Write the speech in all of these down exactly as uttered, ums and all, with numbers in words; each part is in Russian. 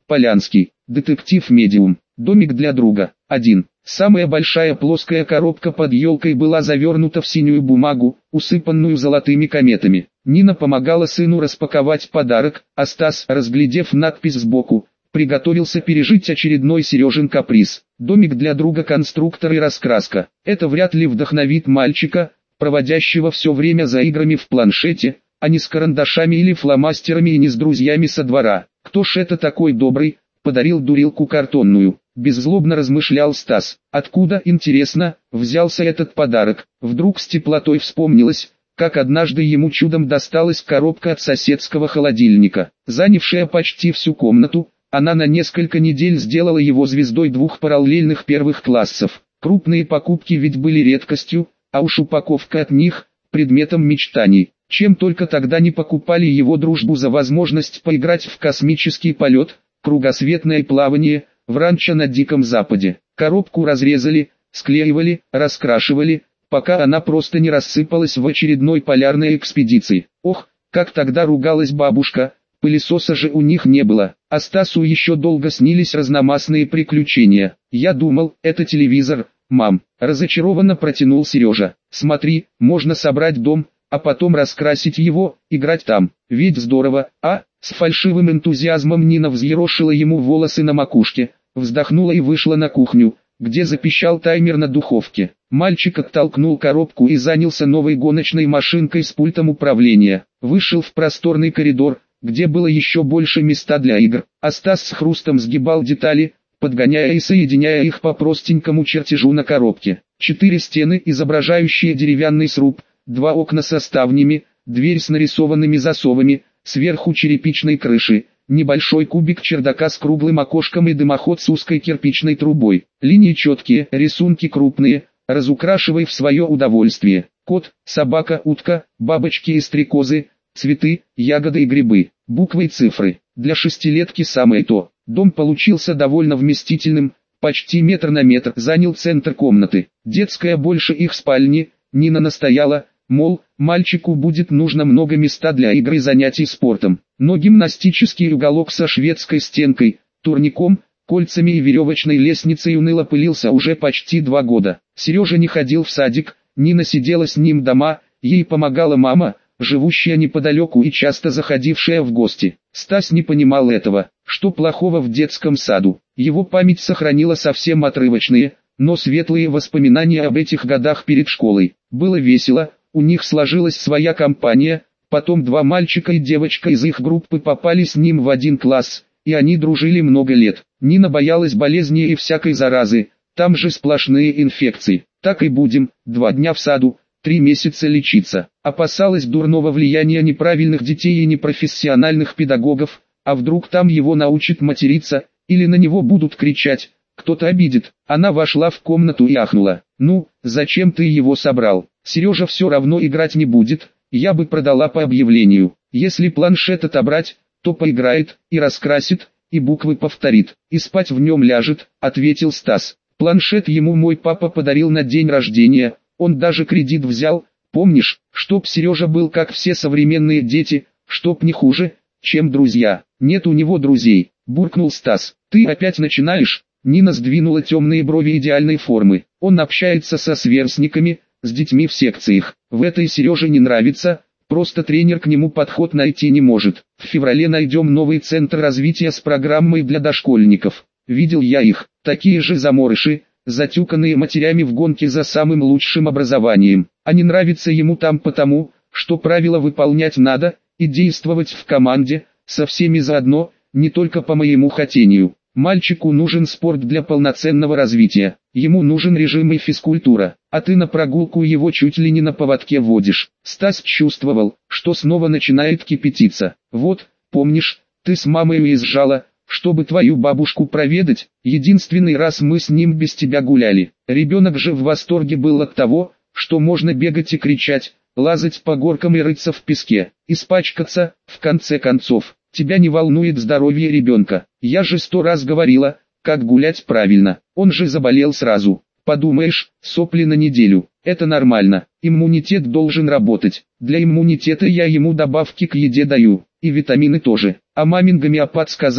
Полянский. Детектив-медиум. Домик для друга. один. Самая большая плоская коробка под елкой была завернута в синюю бумагу, усыпанную золотыми кометами. Нина помогала сыну распаковать подарок, а Стас, разглядев надпись сбоку, приготовился пережить очередной Сережин каприз. Домик для друга, конструктор и раскраска. Это вряд ли вдохновит мальчика, проводящего все время за играми в планшете, а не с карандашами или фломастерами и не с друзьями со двора. Кто ж это такой добрый, подарил дурилку картонную? Беззлобно размышлял Стас. Откуда, интересно, взялся этот подарок? Вдруг с теплотой вспомнилось, как однажды ему чудом досталась коробка от соседского холодильника. Занявшая почти всю комнату, она на несколько недель сделала его звездой двух параллельных первых классов. Крупные покупки ведь были редкостью, а уж упаковка от них – предметом мечтаний. Чем только тогда не покупали его дружбу за возможность поиграть в космический полет, кругосветное плавание, в ранчо на Диком Западе. Коробку разрезали, склеивали, раскрашивали, пока она просто не рассыпалась в очередной полярной экспедиции. Ох, как тогда ругалась бабушка, пылесоса же у них не было. А Стасу еще долго снились разномастные приключения. Я думал, это телевизор, мам. Разочарованно протянул Сережа. Смотри, можно собрать дом, а потом раскрасить его, играть там. Ведь здорово, а? С фальшивым энтузиазмом Нина взъерошила ему волосы на макушке, вздохнула и вышла на кухню, где запищал таймер на духовке. Мальчик оттолкнул коробку и занялся новой гоночной машинкой с пультом управления. Вышел в просторный коридор, где было еще больше места для игр, а Стас с хрустом сгибал детали, подгоняя и соединяя их по простенькому чертежу на коробке. Четыре стены, изображающие деревянный сруб, два окна со ставнями, дверь с нарисованными засовами, сверху черепичной крыши, небольшой кубик чердака с круглым окошком и дымоход с узкой кирпичной трубой. Линии четкие, рисунки крупные, разукрашивай в свое удовольствие. Кот, собака, утка, бабочки и стрекозы, цветы, ягоды и грибы, буквы и цифры. Для шестилетки самое то. Дом получился довольно вместительным, почти метр на метр, занял центр комнаты. Детская больше их спальни. Нина настояла, мол, мальчику будет нужно много места для игр и занятий спортом. Но гимнастический уголок со шведской стенкой, турником, кольцами и веревочной лестницей уныло пылился уже почти два года. Сережа не ходил в садик, Нина сидела с ним дома, ей помогала мама, живущая неподалеку и часто заходившая в гости. Стас не понимал этого, что плохого в детском саду. Его память сохранила совсем отрывочные, но светлые воспоминания об этих годах перед школой. Было весело, у них сложилась своя компания, потом два мальчика и девочка из их группы попали с ним в один класс, и они дружили много лет. Нина боялась болезней и всякой заразы, там же сплошные инфекции. Так и будем, два дня в саду, три месяца лечиться. Опасалась дурного влияния неправильных детей и непрофессиональных педагогов, а вдруг там его научат материться, или на него будут кричать. Кто-то обидит. Она вошла в комнату и ахнула. «Ну, зачем ты его собрал? Сережа все равно играть не будет, я бы продала по объявлению. Если планшет отобрать, то поиграет, и раскрасит, и буквы повторит, и спать в нем ляжет», — ответил Стас. «Планшет ему мой папа подарил на день рождения, он даже кредит взял, помнишь, чтоб Сережа был как все современные дети, чтоб не хуже, чем друзья». «Нет у него друзей», — буркнул Стас. «Ты опять начинаешь?» Нина сдвинула темные брови идеальной формы. «Он общается со сверстниками, с детьми в секциях. В этой Сереже не нравится, просто тренер к нему подход найти не может. В феврале найдем новый центр развития с программой для дошкольников. Видел я их, такие же заморыши, затюканные матерями в гонке за самым лучшим образованием. А не нравится ему там потому, что правила выполнять надо, и действовать в команде, со всеми заодно, не только по моему хотению. Мальчику нужен спорт для полноценного развития, ему нужен режим и физкультура, а ты на прогулку его чуть ли не на поводке водишь». Стас чувствовал, что снова начинает кипятиться. «Вот, помнишь, ты с мамой уезжала, чтобы твою бабушку проведать, единственный раз мы с ним без тебя гуляли. Ребенок же в восторге был от того, что можно бегать и кричать, лазать по горкам и рыться в песке, испачкаться, в конце концов. Тебя не волнует здоровье ребенка. Я же сто раз говорила, как гулять правильно. Он же заболел сразу. Подумаешь, сопли на неделю. Это нормально. Иммунитет должен работать. Для иммунитета я ему добавки к еде даю. И витамины тоже. А мамин гомеопат сказал,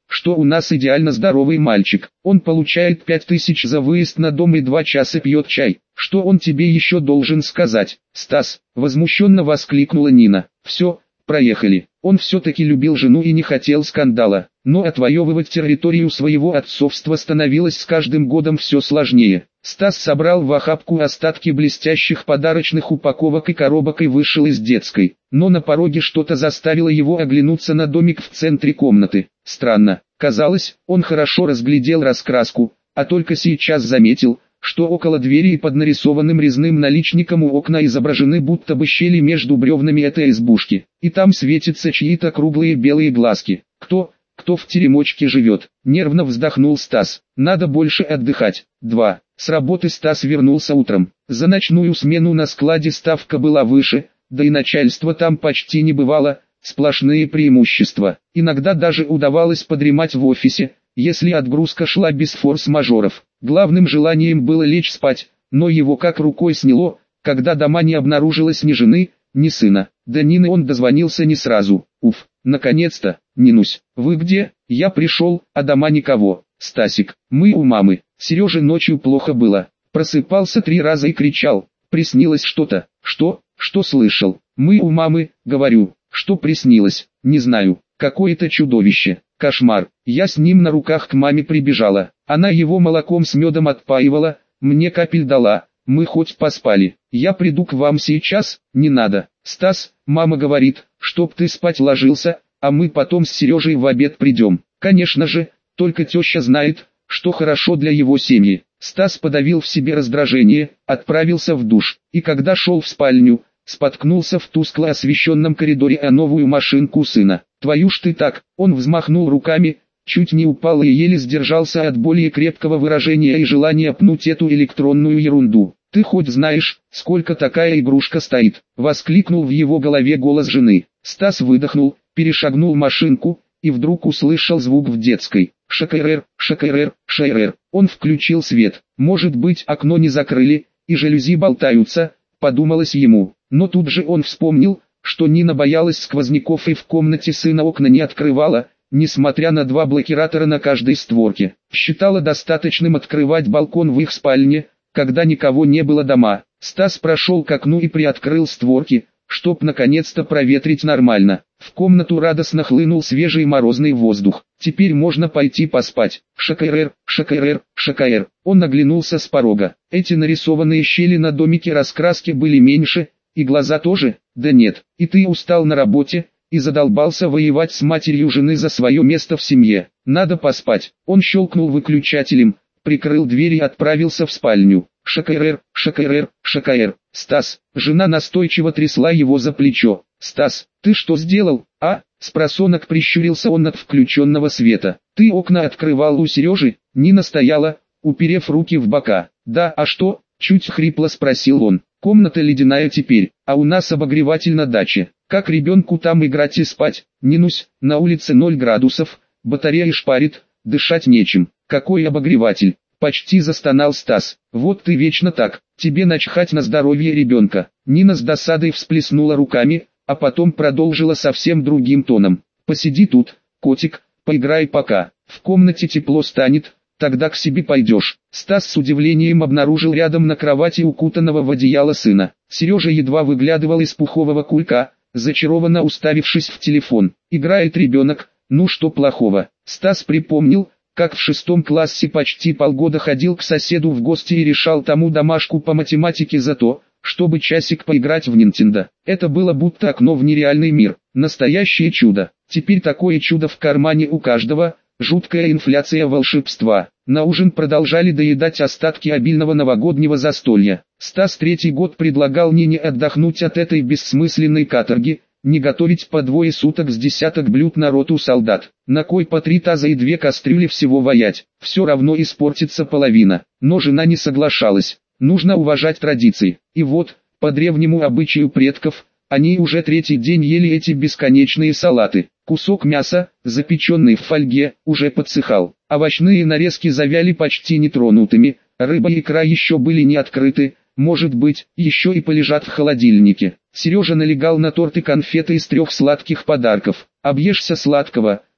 что у нас идеально здоровый мальчик. Он получает пять тысяч за выезд на дом и два часа пьет чай. Что он тебе еще должен сказать, Стас? Возмущенно воскликнула Нина. Все, проехали. Он все-таки любил жену и не хотел скандала. Но отвоевывать территорию своего отцовства становилось с каждым годом все сложнее. Стас собрал в охапку остатки блестящих подарочных упаковок и коробок и вышел из детской. Но на пороге что-то заставило его оглянуться на домик в центре комнаты. Странно. Казалось, он хорошо разглядел раскраску, а только сейчас заметил, что около двери и под нарисованным резным наличником у окна изображены будто бы щели между бревнами этой избушки. И там светятся чьи-то круглые белые глазки. Кто, кто в теремочке живет? Нервно вздохнул Стас. Надо больше отдыхать. два. С работы Стас вернулся утром. За ночную смену на складе ставка была выше, да и начальства там почти не бывало, сплошные преимущества. Иногда даже удавалось подремать в офисе, если отгрузка шла без форс-мажоров. Главным желанием было лечь спать, но его как рукой сняло, когда дома не обнаружилось ни жены, ни сына. До Нины он дозвонился не сразу. Уф, наконец-то. Нинусь, вы где? Я пришел, а дома никого. Стасик, мы у мамы. Сереже ночью плохо было. Просыпался три раза и кричал. Приснилось что-то. Что? Что слышал? Мы у мамы, говорю. Что приснилось? Не знаю. Какое-то чудовище. Кошмар. Я с ним на руках к маме прибежала. Она его молоком с медом отпаивала, мне капель дала. Мы хоть поспали. Я приду к вам сейчас. Не надо. Стас, мама говорит, чтоб ты спать ложился, а мы потом с Сережей в обед придем. Конечно же, только теща знает, что хорошо для его семьи. Стас подавил в себе раздражение, отправился в душ, и когда шел в спальню, споткнулся в тускло освещенном коридоре о новую машинку сына. «Твою ж ты так!» Он взмахнул руками, чуть не упал и еле сдержался от более крепкого выражения и желания пнуть эту электронную ерунду. «Ты хоть знаешь, сколько такая игрушка стоит?» — воскликнул в его голове голос жены. Стас выдохнул, перешагнул машинку, и вдруг услышал звук в детской. «Шакайрер, шакайрер, шайрер». Он включил свет. Может быть, окно не закрыли, и жалюзи болтаются, подумалось ему. Но тут же он вспомнил, что Нина боялась сквозняков и в комнате сына окна не открывала, несмотря на два блокиратора на каждой створке. Считала достаточным открывать балкон в их спальне, когда никого не было дома. Стас прошел к окну и приоткрыл створки, чтоб наконец-то проветрить нормально. В комнату радостно хлынул свежий морозный воздух. Теперь можно пойти поспать. Шакайрер, шакайрер, шакайр. Он оглянулся с порога. Эти нарисованные щели на домике раскраски были меньше, и глаза тоже. Да нет, и ты устал на работе, и задолбался воевать с матерью жены за свое место в семье. Надо поспать. Он щелкнул выключателем, прикрыл дверь и отправился в спальню. Шакайрер, шакайрер, шакайр. Стас, жена настойчиво трясла его за плечо. Стас, ты что сделал, а? Спросонок прищурился он от включенного света. Ты окна открывал у Сережи? Нина стояла, уперев руки в бока. Да, а что? Чуть хрипло спросил он. Комната ледяная теперь, а у нас обогреватель на даче. Как ребенку там играть и спать? Нинусь, на улице ноль градусов, батарея шпарит, дышать нечем. Какой обогреватель? Почти застонал Стас. Вот ты вечно так, тебе начхать на здоровье ребенка. Нина с досадой всплеснула руками, а потом продолжила совсем другим тоном. Посиди тут, котик, поиграй пока. В комнате тепло станет, тогда к себе пойдешь. Стас с удивлением обнаружил рядом на кровати укутанного в одеяло сына. Сережа едва выглядывал из пухового кулька, зачарованно уставившись в телефон. Играет ребенок, ну что плохого. Стас припомнил, как в шестом классе почти полгода ходил к соседу в гости и решал тому домашку по математике за то, чтобы часик поиграть в Nintendo. Это было будто окно в нереальный мир. Настоящее чудо. Теперь такое чудо в кармане у каждого. Жуткая инфляция волшебства. На ужин продолжали доедать остатки обильного новогоднего застолья. Стас третий год предлагал Нине отдохнуть от этой бессмысленной каторги, не готовить по двое суток с десяток блюд на роту солдат. На кой по три таза и две кастрюли всего ваять? Все равно испортится половина. Но жена не соглашалась. Нужно уважать традиции. И вот, по древнему обычаю предков, они уже третий день ели эти бесконечные салаты. Кусок мяса, запеченный в фольге, уже подсыхал. Овощные нарезки завяли почти нетронутыми, рыба и икра еще были не открыты, может быть, еще и полежат в холодильнике. Сережа налегал на торт и конфеты из трех сладких подарков. «Объешься сладкого,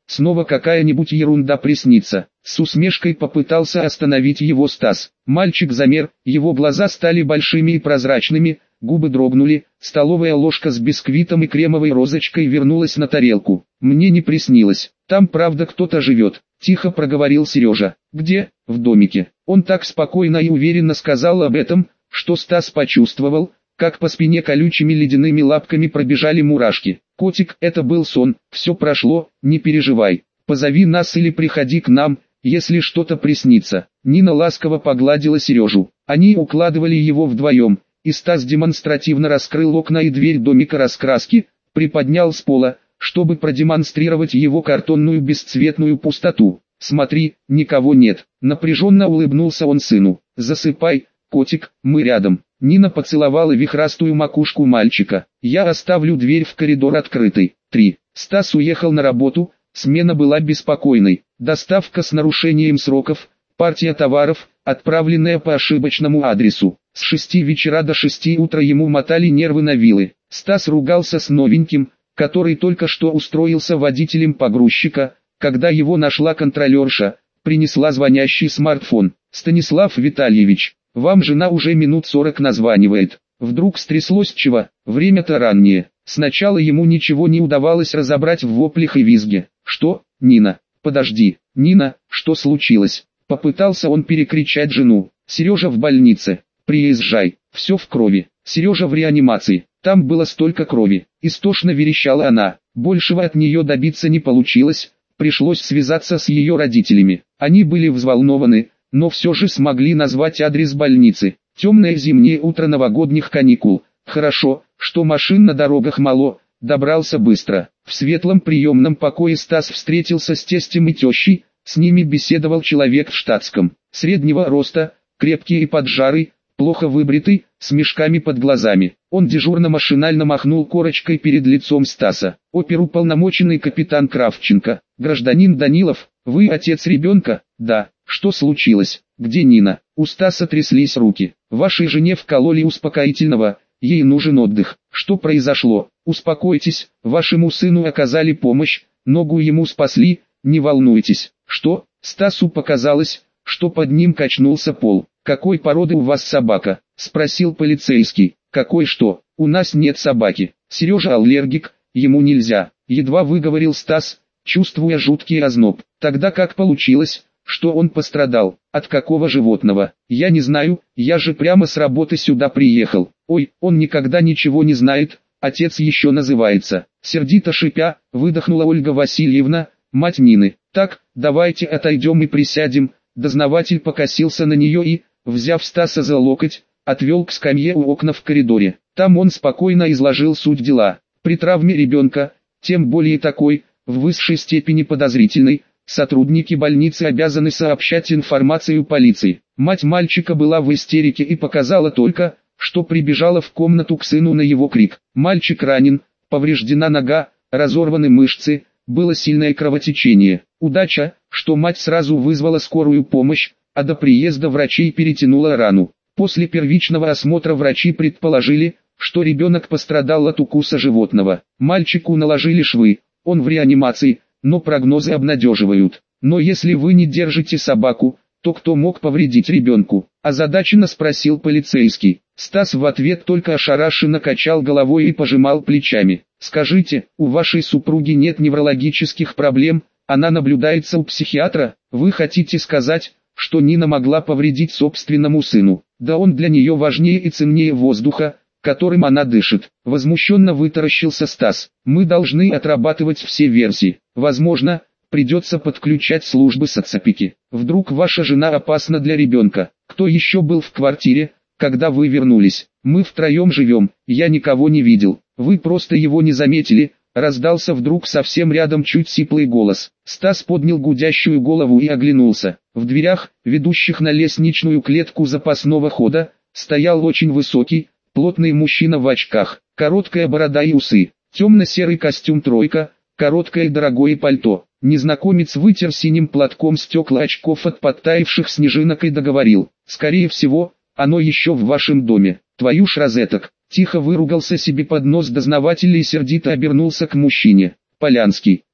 снова какая-нибудь ерунда приснится. С усмешкой попытался остановить его Стас. Мальчик замер, его глаза стали большими и прозрачными, губы дрогнули, столовая ложка с бисквитом и кремовой розочкой вернулась на тарелку. «Мне не приснилось, там правда кто-то живет», — тихо проговорил Сережа. «Где?» «В домике». Он так спокойно и уверенно сказал об этом, что Стас почувствовал, как по спине колючими ледяными лапками пробежали мурашки. «Котик, это был сон, все прошло, не переживай. Позови нас или приходи к нам, если что-то приснится». Нина ласково погладила Сережу. Они укладывали его вдвоем, и Стас демонстративно раскрыл окна и дверь домика раскраски, приподнял с пола, чтобы продемонстрировать его картонную бесцветную пустоту. «Смотри, никого нет», — напряженно улыбнулся он сыну. «Засыпай, котик, мы рядом». Нина поцеловала вихрастую макушку мальчика. «Я оставлю дверь в коридор открытой». три. Стас уехал на работу, смена была беспокойной. Доставка с нарушением сроков, партия товаров, отправленная по ошибочному адресу. С шести вечера до шести утра ему мотали нервы на вилы. Стас ругался с новеньким, который только что устроился водителем погрузчика, когда его нашла контролерша, принесла звонящий смартфон. «Станислав Витальевич, вам жена уже минут сорок названивает». Вдруг стряслось чего, время-то раннее. Сначала ему ничего не удавалось разобрать в воплях и визге. «Что, Нина? Подожди, Нина, что случилось?» Попытался он перекричать жену. «Сережа в больнице. Приезжай, все в крови. Сережа в реанимации. Там было столько крови». Истошно верещала она. Большего от нее добиться не получилось. Пришлось связаться с ее родителями. Они были взволнованы, но все же смогли назвать адрес больницы. Темное зимнее утро новогодних каникул. Хорошо, что машин на дорогах мало, добрался быстро. В светлом приемном покое Стас встретился с тестем и тещей, с ними беседовал человек в штатском. Среднего роста, крепкий и поджарый, плохо выбритый, с мешками под глазами. Он дежурно машинально махнул корочкой перед лицом Стаса. «Оперуполномоченный капитан Кравченко. Гражданин Данилов, вы отец ребенка?» «Да». «Что случилось? Где Нина?» У Стаса тряслись руки. «Вашей жене вкололи успокоительного, ей нужен отдых». «Что произошло?» «Успокойтесь, вашему сыну оказали помощь, ногу ему спасли, не волнуйтесь». «Что?» Стасу показалось, что под ним качнулся пол. «Какой породы у вас собака?» — спросил полицейский. «Какой что? У нас нет собаки. Сережа аллергик, ему нельзя», — едва выговорил Стас, чувствуя жуткий озноб. «Тогда как получилось, что он пострадал? От какого животного?» «Я не знаю, я же прямо с работы сюда приехал». «Ой, он никогда ничего не знает, отец еще называется». Сердито шипя, выдохнула Ольга Васильевна, мать Нины. «Так, давайте отойдем и присядем». Дознаватель покосился на нее и, взяв Стаса за локоть, отвел к скамье у окна в коридоре. Там он спокойно изложил суть дела. При травме ребенка, тем более такой, в высшей степени подозрительной, сотрудники больницы обязаны сообщать информацию полиции. Мать мальчика была в истерике и показала только, что прибежала в комнату к сыну на его крик. Мальчик ранен, повреждена нога, разорваны мышцы, было сильное кровотечение. Удача, что мать сразу вызвала скорую помощь, а до приезда врачей перетянула рану. После первичного осмотра врачи предположили, что ребенок пострадал от укуса животного. Мальчику наложили швы, он в реанимации, но прогнозы обнадеживают. «Но если вы не держите собаку, то кто мог повредить ребенку?» – озадаченно спросил полицейский. Стас в ответ только ошарашенно качал головой и пожимал плечами. «Скажите, у вашей супруги нет неврологических проблем, она наблюдается у психиатра? Вы хотите сказать, что Нина могла повредить собственному сыну? Да он для нее важнее и ценнее воздуха, которым она дышит». Возмущенно вытаращился Стас. «Мы должны отрабатывать все версии. Возможно, придется подключать службы соцопеки. Вдруг ваша жена опасна для ребенка. Кто еще был в квартире, когда вы вернулись?» «Мы втроем живем, я никого не видел. Вы просто его не заметили», — раздался вдруг совсем рядом чуть сиплый голос. Стас поднял гудящую голову и оглянулся. В дверях, ведущих на лестничную клетку запасного хода, стоял очень высокий, плотный мужчина в очках, короткая борода и усы, темно-серый костюм тройка, короткое и дорогое пальто. Незнакомец вытер синим платком стекла очков от подтаявших снежинок и договорил: «Скорее всего, оно еще в вашем доме. Твою ж розеток». Тихо выругался себе под нос дознаватель и сердито обернулся к мужчине. «Полянский,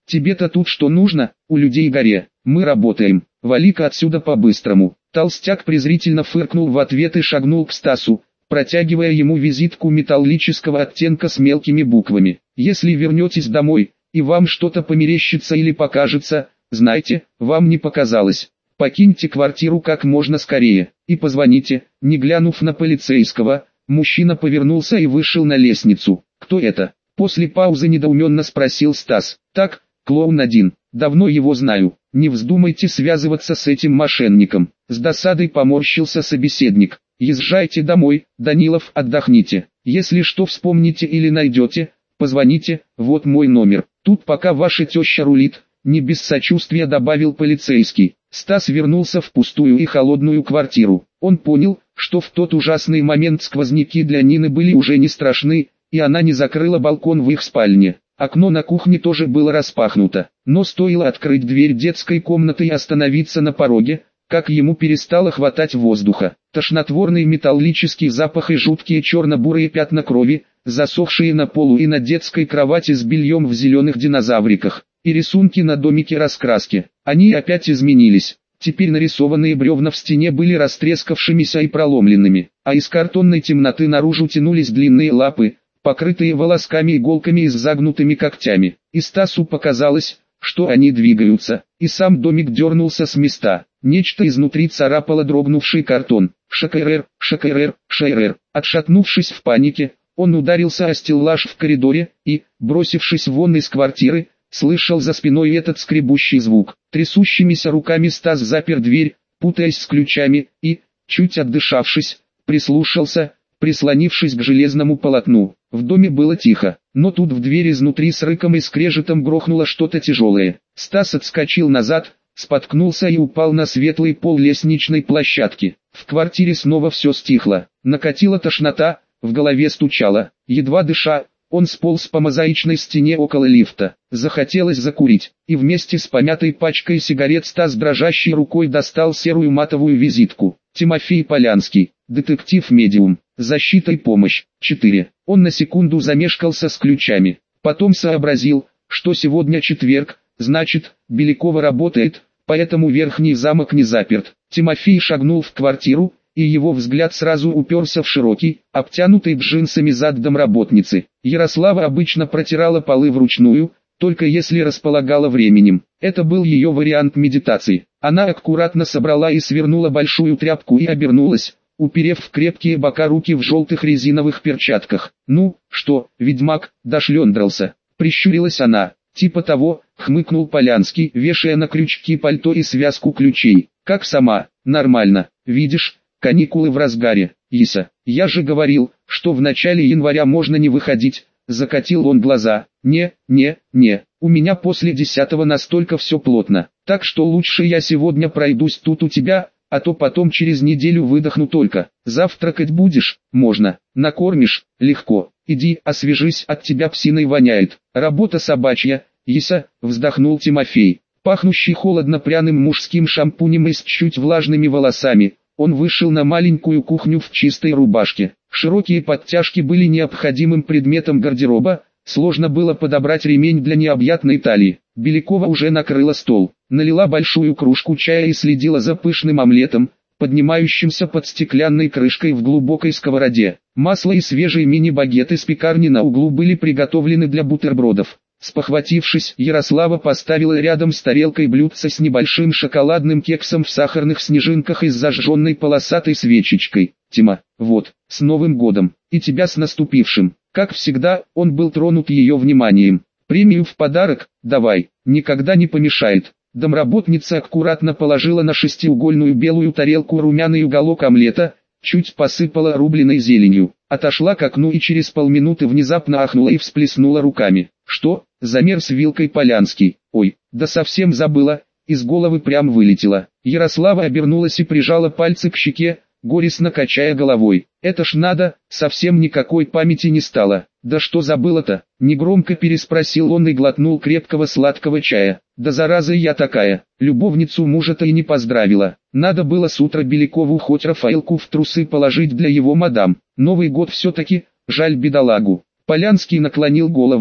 Тебе-то тут что нужно, у людей горе, мы работаем, вали-ка отсюда по-быстрому. Толстяк презрительно фыркнул в ответ и шагнул к Стасу, протягивая ему визитку металлического оттенка с мелкими буквами. Если вернетесь домой, и вам что-то померещится или покажется, знайте, вам не показалось. Покиньте квартиру как можно скорее, и позвоните. Не глянув на полицейского, мужчина повернулся и вышел на лестницу. Кто это? После паузы недоуменно спросил Стас. Так, клоун один, давно его знаю, не вздумайте связываться с этим мошенником. С досадой поморщился собеседник. Езжайте домой, Данилов, отдохните. Если что вспомните или найдете, позвоните, вот мой номер. Тут пока ваша теща рулит, не без сочувствия добавил полицейский. Стас вернулся в пустую и холодную квартиру. Он понял, что в тот ужасный момент сквозняки для Нины были уже не страшны, и она не закрыла балкон в их спальне. Окно на кухне тоже было распахнуто, но стоило открыть дверь детской комнаты и остановиться на пороге, как ему перестало хватать воздуха. Тошнотворный металлический запах и жуткие черно-бурые пятна крови, засохшие на полу и на детской кровати с бельем в зеленых динозавриках, и рисунки на домике раскраски. Они опять изменились. Теперь нарисованные бревна в стене были растрескавшимися и проломленными, а из картонной темноты наружу тянулись длинные лапы, покрытые волосками и иголками и с загнутыми когтями. И Стасу показалось, что они двигаются, и сам домик дернулся с места. Нечто изнутри царапало дрогнувший картон. Шакрр, шакрр, шакрр. Отшатнувшись в панике, он ударился о стеллаж в коридоре и, бросившись вон из квартиры, слышал за спиной этот скребущий звук. Трясущимися руками Стас запер дверь, путаясь с ключами, и, чуть отдышавшись, прислушался, прислонившись к железному полотну. В доме было тихо, но тут в дверь изнутри с рыком и скрежетом грохнуло что-то тяжелое. Стас отскочил назад, споткнулся и упал на светлый пол лестничной площадки. В квартире снова все стихло. Накатила тошнота, в голове стучало. Едва дыша, он сполз по мозаичной стене около лифта. Захотелось закурить, и вместе с помятой пачкой сигарет Стас дрожащей рукой достал серую матовую визитку. Тимофей Полянский, детектив-медиум, защита и помощь. четыре. Он на секунду замешкался с ключами. Потом сообразил, что сегодня четверг, значит, Белякова работает, поэтому верхний замок не заперт. Тимофей шагнул в квартиру, и его взгляд сразу уперся в широкий, обтянутый джинсами зад домработницы. Ярослава обычно протирала полы вручную, только если располагала временем. Это был ее вариант медитации. Она аккуратно собрала и свернула большую тряпку и обернулась, уперев в крепкие бока руки в желтых резиновых перчатках. «Ну, что, ведьмак, дошлёндрался?» — прищурилась она. «Типа того», — хмыкнул Полянский, вешая на крючки пальто и связку ключей. «Как сама? Нормально. Видишь, каникулы в разгаре. Иса, я же говорил, что в начале января можно не выходить». Закатил он глаза. «Не, не, не, у меня после десятого настолько все плотно, так что лучше я сегодня пройдусь тут у тебя, а то потом через неделю выдохну только. Завтракать будешь? Можно. Накормишь? Легко. Иди, освежись, от тебя псиной воняет. Работа собачья, Иса», вздохнул Тимофей. Пахнущий холодно-пряным мужским шампунем и с чуть влажными волосами, он вышел на маленькую кухню в чистой рубашке. Широкие подтяжки были необходимым предметом гардероба, сложно было подобрать ремень для необъятной талии. Белякова уже накрыла стол, налила большую кружку чая и следила за пышным омлетом, поднимающимся под стеклянной крышкой в глубокой сковороде. Масло и свежие мини-багеты с пекарни на углу были приготовлены для бутербродов. Спохватившись, Ярослава поставила рядом с тарелкой блюдце с небольшим шоколадным кексом в сахарных снежинках и с зажженной полосатой свечечкой. «Тима, вот, с Новым годом, и тебя с наступившим». Как всегда, он был тронут ее вниманием. «Премию в подарок, давай, никогда не помешает». Домработница аккуратно положила на шестиугольную белую тарелку румяный уголок омлета, чуть посыпала рубленой зеленью, отошла к окну и через полминуты внезапно ахнула и всплеснула руками. «Что?» — замерз вилкой Полянский. «Ой, да совсем забыла», из головы прям вылетела. Ярослава обернулась и прижала пальцы к щеке, горестно качая головой. «Это ж надо, совсем никакой памяти не стало». «Да что забыла-то?» — негромко переспросил он и глотнул крепкого сладкого чая. «Да зараза я такая, любовницу мужа-то и не поздравила. Надо было с утра Белякову хоть Рафаэлку в трусы положить для его мадам. Новый год все-таки, жаль бедолагу». Полянский наклонил голову,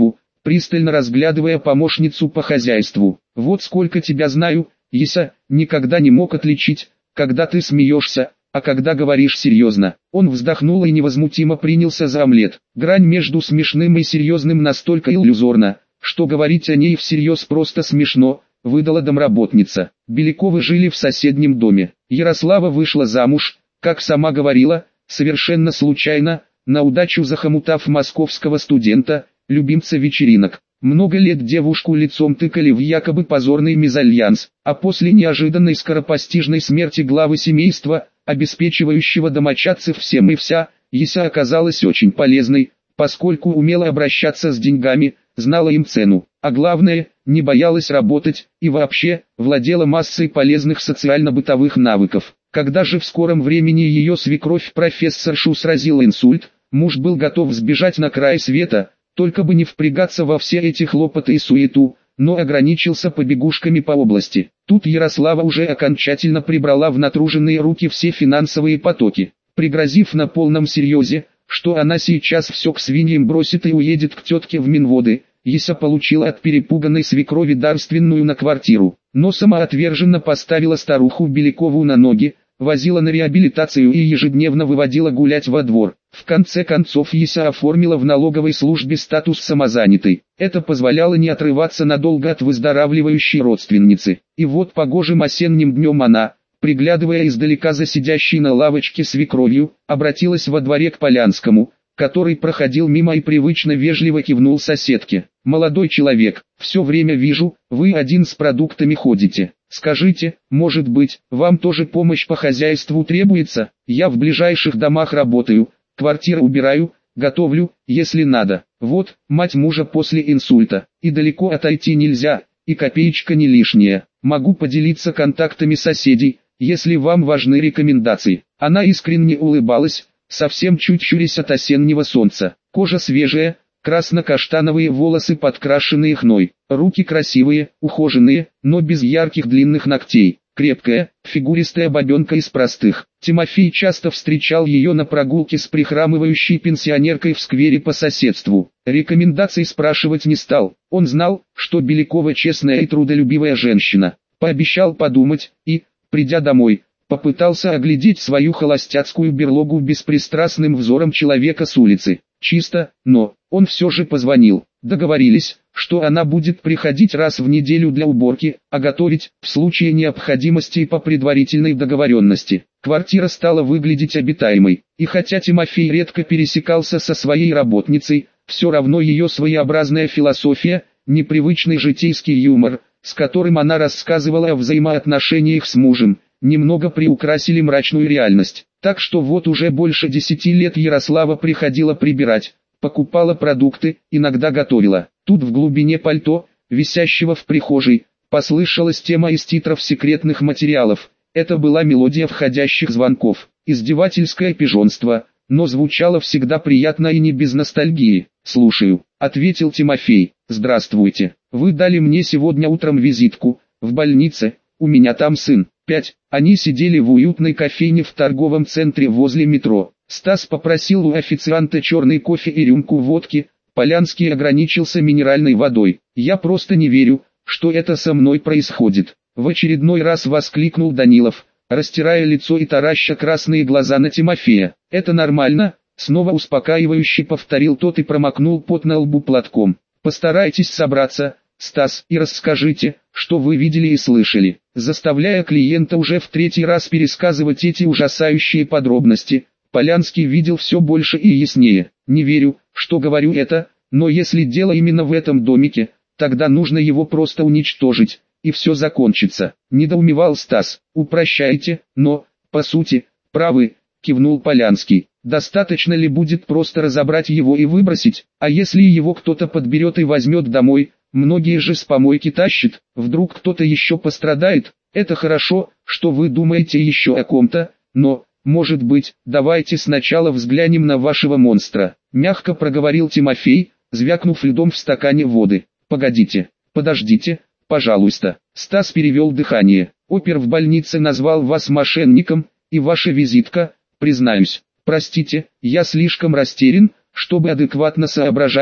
пристально разглядывая помощницу по хозяйству. «Вот сколько тебя знаю, Еся, никогда не мог отличить, когда ты смеешься, а когда говоришь серьезно». Он вздохнул и невозмутимо принялся за омлет. Грань между смешным и серьезным настолько иллюзорна, что говорить о ней всерьез просто смешно, выдала домработница. Беляковы жили в соседнем доме. Ярослава вышла замуж, как сама говорила, совершенно случайно, на удачу захомутав московского студента, любимца вечеринок. Много лет девушку лицом тыкали в якобы позорный мезальянс, а после неожиданной скоропостижной смерти главы семейства, обеспечивающего домочадцев всем и вся, Еся оказалась очень полезной, поскольку умела обращаться с деньгами, знала им цену, а главное, не боялась работать, и вообще, владела массой полезных социально-бытовых навыков. Когда же в скором времени ее свекровь профессоршу сразил инсульт, муж был готов сбежать на край света, только бы не впрягаться во все эти хлопоты и суету, но ограничился побегушками по области. Тут Ярослава уже окончательно прибрала в натруженные руки все финансовые потоки, пригрозив на полном серьезе, что она сейчас все к свиньям бросит и уедет к тетке в Минводы. Еся получила от перепуганной свекрови дарственную на квартиру, но самоотверженно поставила старуху Белякову на ноги, возила на реабилитацию и ежедневно выводила гулять во двор. В конце концов Еся оформила в налоговой службе статус самозанятой. Это позволяло не отрываться надолго от выздоравливающей родственницы. И вот погожим осенним днем она, приглядывая издалека за сидящей на лавочке свекровью, обратилась во дворе к Полянскому, который проходил мимо и привычно вежливо кивнул соседке. «Молодой человек, все время вижу, вы один с продуктами ходите. Скажите, может быть, вам тоже помощь по хозяйству требуется? Я в ближайших домах работаю, квартиру убираю, готовлю, если надо. Вот, мать мужа после инсульта, и далеко отойти нельзя, и копеечка не лишняя. Могу поделиться контактами соседей, если вам важны рекомендации». Она искренне улыбалась, совсем чуть щурясь от осеннего солнца. Кожа свежая, красно-каштановые волосы подкрашенные хной, руки красивые, ухоженные, но без ярких длинных ногтей. Крепкая, фигуристая бабенка из простых. Тимофей часто встречал ее на прогулке с прихрамывающей пенсионеркой в сквере по соседству. Рекомендаций спрашивать не стал. Он знал, что Белякова честная и трудолюбивая женщина. Пообещал подумать и, придя домой, попытался оглядеть свою холостяцкую берлогу беспристрастным взором человека с улицы. Чисто, но он все же позвонил. Договорились, что она будет приходить раз в неделю для уборки, а готовить, в случае необходимости и по предварительной договоренности. Квартира стала выглядеть обитаемой, и хотя Тимофей редко пересекался со своей работницей, все равно ее своеобразная философия, непривычный житейский юмор, с которым она рассказывала о взаимоотношениях с мужем, немного приукрасили мрачную реальность. Так что вот уже больше десяти лет Ярослава приходила прибирать, покупала продукты, иногда готовила. Тут в глубине пальто, висящего в прихожей, послышалась тема из титров секретных материалов. Это была мелодия входящих звонков, издевательское пижонство, но звучало всегда приятно и не без ностальгии. «Слушаю», — ответил Тимофей. «Здравствуйте, вы дали мне сегодня утром визитку, в больнице, у меня там сын». Пять. Они сидели в уютной кофейне в торговом центре возле метро. Стас попросил у официанта черный кофе и рюмку водки, Полянский ограничился минеральной водой. «Я просто не верю, что это со мной происходит», — в очередной раз воскликнул Данилов, растирая лицо и тараща красные глаза на Тимофея. «Это нормально», — снова успокаивающе повторил тот и промокнул пот на лбу платком. «Постарайтесь собраться, Стас, и расскажите, что вы видели и слышали». Заставляя клиента уже в третий раз пересказывать эти ужасающие подробности, Полянский видел все больше и яснее. «Не верю, что говорю это, но если дело именно в этом домике, тогда нужно его просто уничтожить, и все закончится», — недоумевал Стас. «Упрощайте, но, по сути, правы», — кивнул Полянский. «Достаточно ли будет просто разобрать его и выбросить, а если его кто-то подберет и возьмет домой? Многие же с помойки тащат, вдруг кто-то еще пострадает. Это хорошо, что вы думаете еще о ком-то, но, может быть, давайте сначала взглянем на вашего монстра», — мягко проговорил Тимофей, звякнув льдом в стакане воды. «Погодите, подождите, пожалуйста». Стас перевел дыхание. «Опер в больнице назвал вас мошенником, и ваша визитка, признаюсь, простите, я слишком растерян, чтобы адекватно соображать,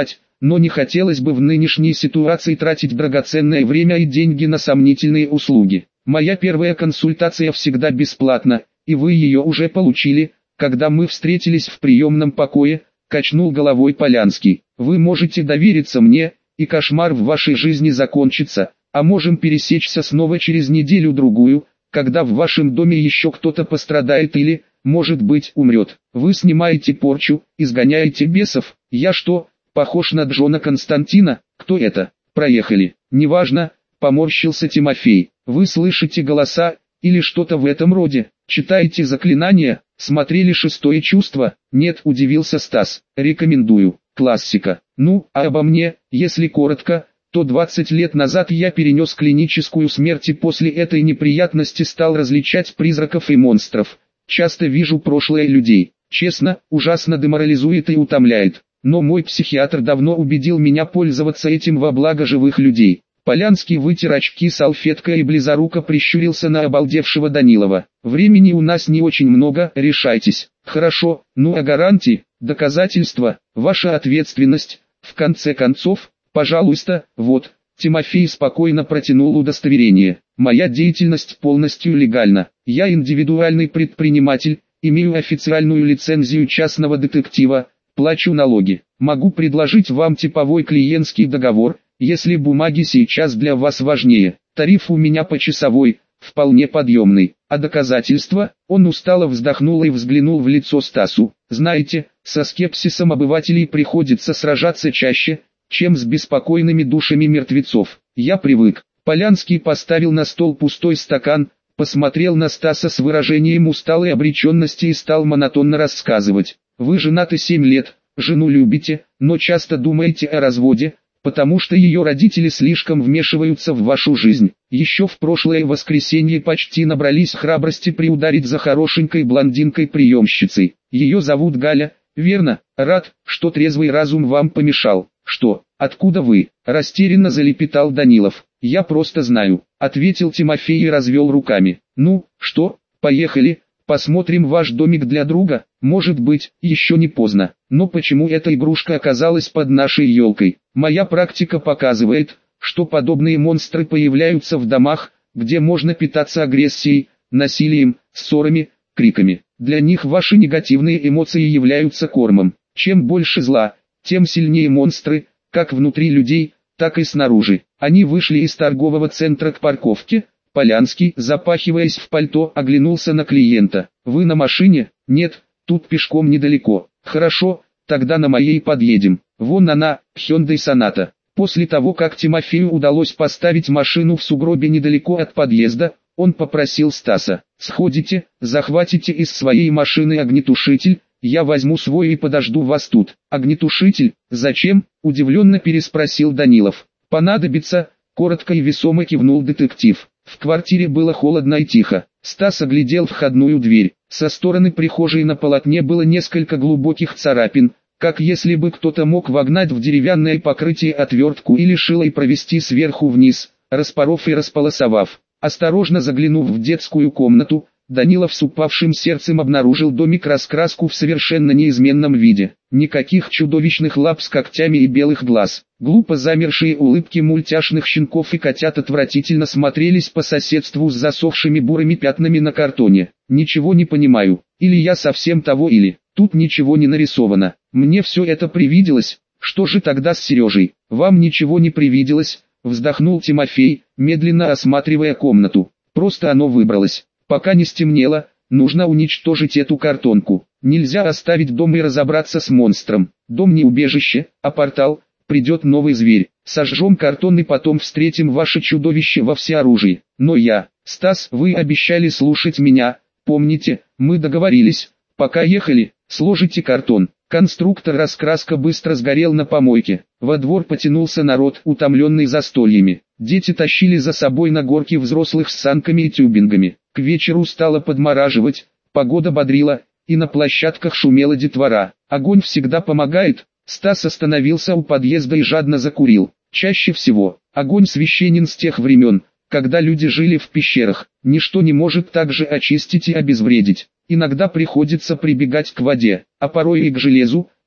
но не хотелось бы в нынешней ситуации тратить драгоценное время и деньги на сомнительные услуги. Моя первая консультация всегда бесплатна, и вы ее уже получили, когда мы встретились в приемном покое, качнул головой Полянский. Вы можете довериться мне, и кошмар в вашей жизни закончится, а можем пересечься снова через неделю-другую, когда в вашем доме еще кто-то пострадает или, может быть, умрет. Вы снимаете порчу, изгоняете бесов. Я что, похож на Джона Константина? Кто это? Проехали. Неважно, поморщился Тимофей. Вы слышите голоса, или что-то в этом роде? Читаете заклинания? Смотрели «Шестое чувство»? Нет, удивился Стас. Рекомендую. Классика. Ну, а обо мне, если коротко, то двадцать лет назад я перенес клиническую смерть и после этой неприятности стал различать призраков и монстров. Часто вижу прошлое людей. Честно, ужасно деморализует и утомляет. Но мой психиатр давно убедил меня пользоваться этим во благо живых людей. Полянский вытер очки салфеткой и близоруко прищурился на обалдевшего Данилова. Времени у нас не очень много, решайтесь. Хорошо, ну а гарантии, доказательства, ваша ответственность, в конце концов, пожалуйста, вот. Тимофей спокойно протянул удостоверение. Моя деятельность полностью легальна. Я индивидуальный предприниматель, имею официальную лицензию частного детектива, плачу налоги. Могу предложить вам типовой клиентский договор, если бумаги сейчас для вас важнее. Тариф у меня почасовой, вполне подъемный. А доказательства? Он устало вздохнул и взглянул в лицо Стасу. Знаете, со скепсисом обывателей приходится сражаться чаще, чем с беспокойными душами мертвецов. Я привык. Полянский поставил на стол пустой стакан, посмотрел на Стаса с выражением усталой обреченности и стал монотонно рассказывать. Вы женаты семь лет, жену любите, но часто думаете о разводе, потому что ее родители слишком вмешиваются в вашу жизнь. Еще в прошлое воскресенье почти набрались храбрости приударить за хорошенькой блондинкой-приемщицей. Ее зовут Галя, верно? Рад, что трезвый разум вам помешал. Что, откуда вы? Растерянно залепетал Данилов. Я просто знаю, ответил Тимофей и развел руками. Ну, что, поехали, посмотрим ваш домик для друга? Может быть, еще не поздно. Но почему эта игрушка оказалась под нашей елкой? Моя практика показывает, что подобные монстры появляются в домах, где можно питаться агрессией, насилием, ссорами, криками. Для них ваши негативные эмоции являются кормом. Чем больше зла, тем сильнее монстры, как внутри людей, так и снаружи. Они вышли из торгового центра к парковке. Полянский, запахиваясь в пальто, оглянулся на клиента. «Вы на машине?» «Нет, тут пешком недалеко». «Хорошо, тогда на моей подъедем. Вон она, Hyundai Sonata». После того, как Тимофею удалось поставить машину в сугробе недалеко от подъезда, он попросил Стаса: «Сходите, захватите из своей машины огнетушитель, я возьму свой и подожду вас тут». «Огнетушитель? Зачем?» – удивленно переспросил Данилов. «Понадобится», – коротко и весомо кивнул детектив. В квартире было холодно и тихо. Стас оглядел входную дверь. Со стороны прихожей на полотне было несколько глубоких царапин, как если бы кто-то мог вогнать в деревянное покрытие отвертку или шилой провести сверху вниз, распоров и располосовав. Осторожно заглянув в детскую комнату, Данилов с упавшим сердцем обнаружил домик-раскраску в совершенно неизменном виде. Никаких чудовищных лап с когтями и белых глаз. Глупо замершие улыбки мультяшных щенков и котят отвратительно смотрелись по соседству с засохшими бурыми пятнами на картоне. «Ничего не понимаю. Или я совсем того или...» Тут ничего не нарисовано. Мне все это привиделось. Что же тогда с Сережей? Вам ничего не привиделось? Вздохнул Тимофей, медленно осматривая комнату. Просто оно выбралось. Пока не стемнело, нужно уничтожить эту картонку. Нельзя оставить дом и разобраться с монстром. Дом не убежище, а портал. Придет новый зверь. Сожжем картон и потом встретим ваше чудовище во всеоружии. Но я... Стас, вы обещали слушать меня. Помните, мы договорились. Пока ехали, сложите картон. Конструктор раскраска быстро сгорел на помойке. Во двор потянулся народ, утомленный застольями. Дети тащили за собой на горке взрослых с санками и тюбингами. К вечеру стало подмораживать, погода бодрила, и на площадках шумела детвора. Огонь всегда помогает. Стас остановился у подъезда и жадно закурил. Чаще всего, огонь священен с тех времен, когда люди жили в пещерах. Ничто не может так же очистить и обезвредить. Иногда приходится прибегать к воде, а порой и к железу.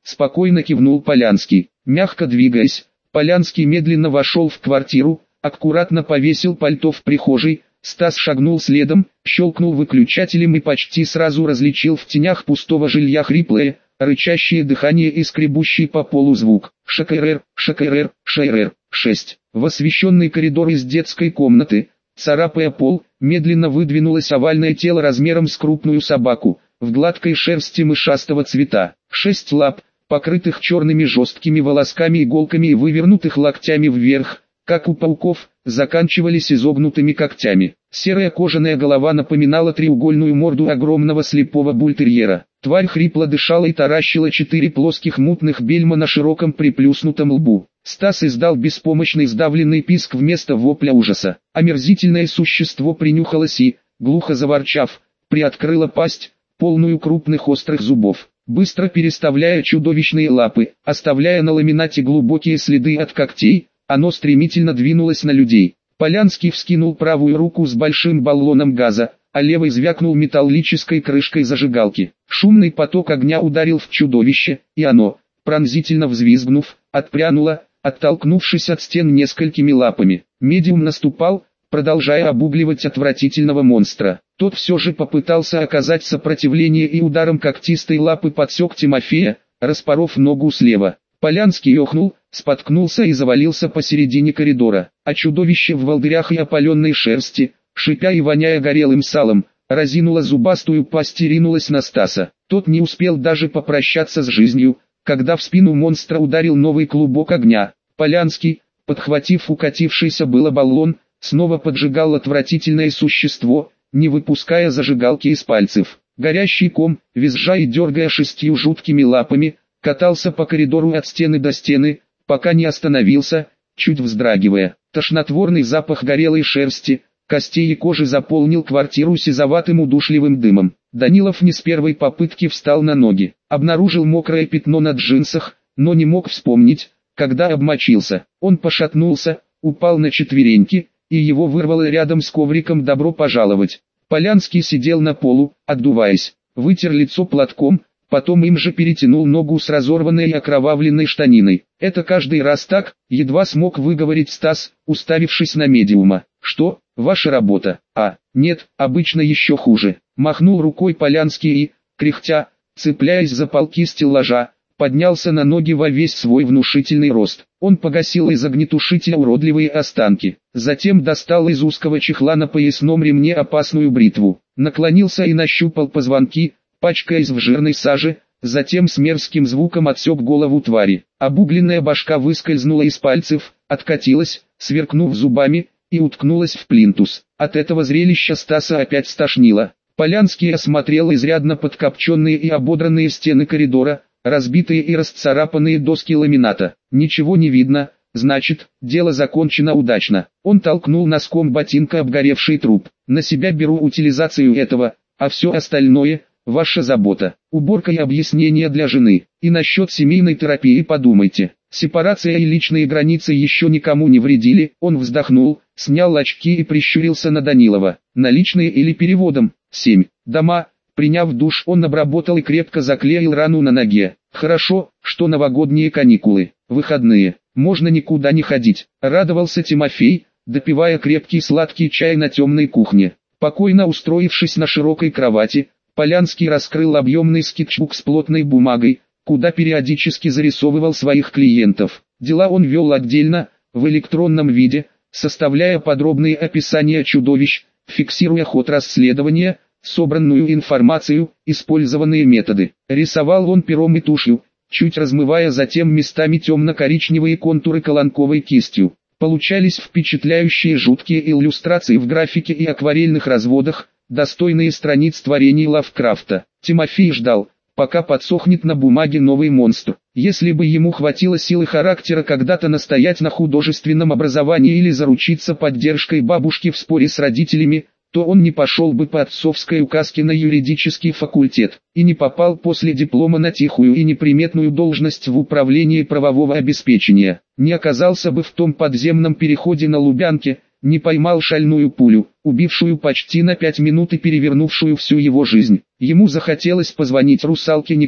спокойно кивнул Полянский. Мягко двигаясь, Полянский медленно вошел в квартиру, аккуратно повесил пальто в прихожей. Стас шагнул следом, щелкнул выключателем и почти сразу различил в тенях пустого жилья хриплое, рычащее дыхание и скребущий по полу звук. ШКРР, ШКРР, ШРР, шесть. В освещенный коридор из детской комнаты, царапая пол, медленно выдвинулось овальное тело размером с крупную собаку, в гладкой шерсти мышастого цвета. Шесть лап, покрытых черными жесткими волосками, иголками и вывернутых локтями вверх, как у пауков, заканчивались изогнутыми когтями. Серая кожаная голова напоминала треугольную морду огромного слепого бультерьера. Тварь хрипло дышала и таращила четыре плоских мутных бельма на широком приплюснутом лбу. Стас издал беспомощный сдавленный писк вместо вопля ужаса. Омерзительное существо принюхалось и, глухо заворчав, приоткрыло пасть, полную крупных острых зубов. Быстро переставляя чудовищные лапы, оставляя на ламинате глубокие следы от когтей, оно стремительно двинулось на людей. Полянский вскинул правую руку с большим баллоном газа, а левой звякнул металлической крышкой зажигалки. Шумный поток огня ударил в чудовище, и оно, пронзительно взвизгнув, отпрянуло, оттолкнувшись от стен несколькими лапами. Медиум наступал, продолжая обугливать отвратительного монстра. Тот все же попытался оказать сопротивление и ударом когтистой лапы подсек Тимофея, распоров ногу слева. Полянский охнул, споткнулся и завалился посередине коридора, а чудовище в волдырях и опаленной шерсти, шипя и воняя горелым салом, разинуло зубастую пасть и ринулось на Стаса. Тот не успел даже попрощаться с жизнью, когда в спину монстра ударил новый клубок огня. Полянский, подхватив укатившийся было баллон, снова поджигал отвратительное существо, не выпуская зажигалки из пальцев. Горящий ком, визжа и дергая шестью жуткими лапами, катался по коридору от стены до стены, пока не остановился, чуть вздрагивая. Тошнотворный запах горелой шерсти, костей и кожи заполнил квартиру сизоватым удушливым дымом. Данилов не с первой попытки встал на ноги, обнаружил мокрое пятно на джинсах, но не мог вспомнить, когда обмочился. Он пошатнулся, упал на четвереньки, и его вырвало рядом с ковриком «Добро пожаловать». Полянский сидел на полу, отдуваясь, вытер лицо платком, потом им же перетянул ногу с разорванной и окровавленной штаниной. Это каждый раз так, едва смог выговорить Стас, уставившись на медиума. Что, ваша работа? А, нет, обычно еще хуже. Махнул рукой Полянский и, кряхтя, цепляясь за полки стеллажа, поднялся на ноги во весь свой внушительный рост. Он погасил из огнетушителя уродливые останки, затем достал из узкого чехла на поясном ремне опасную бритву, наклонился и нащупал позвонки, пачкаясь в жирной саже, затем с мерзким звуком отсек голову твари. Обугленная башка выскользнула из пальцев, откатилась, сверкнув зубами, и уткнулась в плинтус. От этого зрелища Стаса опять стошнило. Полянский осмотрел изрядно подкопченные и ободранные стены коридора, разбитые и расцарапанные доски ламината. Ничего не видно, значит, дело закончено удачно. Он толкнул носком ботинка обгоревший труп. На себя беру утилизацию этого, а все остальное – ваша забота. Уборка и объяснение для жены. И насчет семейной терапии подумайте. Сепарация и личные границы еще никому не вредили. Он вздохнул, снял очки и прищурился на Данилова. Наличные или переводом? семь. Дома. Приняв душ, он обработал и крепко заклеил рану на ноге. Хорошо, что новогодние каникулы, выходные, можно никуда не ходить. Радовался Тимофей, допивая крепкий сладкий чай на темной кухне. Покойно устроившись на широкой кровати, Полянский раскрыл объемный скетчбук с плотной бумагой, куда периодически зарисовывал своих клиентов. Дела он вел отдельно, в электронном виде, составляя подробные описания чудовищ, фиксируя ход расследования, собранную информацию, использованные методы. Рисовал он пером и тушью, чуть размывая затем местами темно-коричневые контуры колонковой кистью. Получались впечатляющие жуткие иллюстрации в графике и акварельных разводах, достойные страниц творений Лавкрафта. Тимофей ждал, пока подсохнет на бумаге новый монстр. Если бы ему хватило силы характера когда-то настоять на художественном образовании или заручиться поддержкой бабушки в споре с родителями, то он не пошел бы по отцовской указке на юридический факультет, и не попал после диплома на тихую и неприметную должность в управлении правового обеспечения, не оказался бы в том подземном переходе на Лубянке, не поймал шальную пулю, убившую почти на пять минут и перевернувшую всю его жизнь. Ему захотелось позвонить русалке Николь,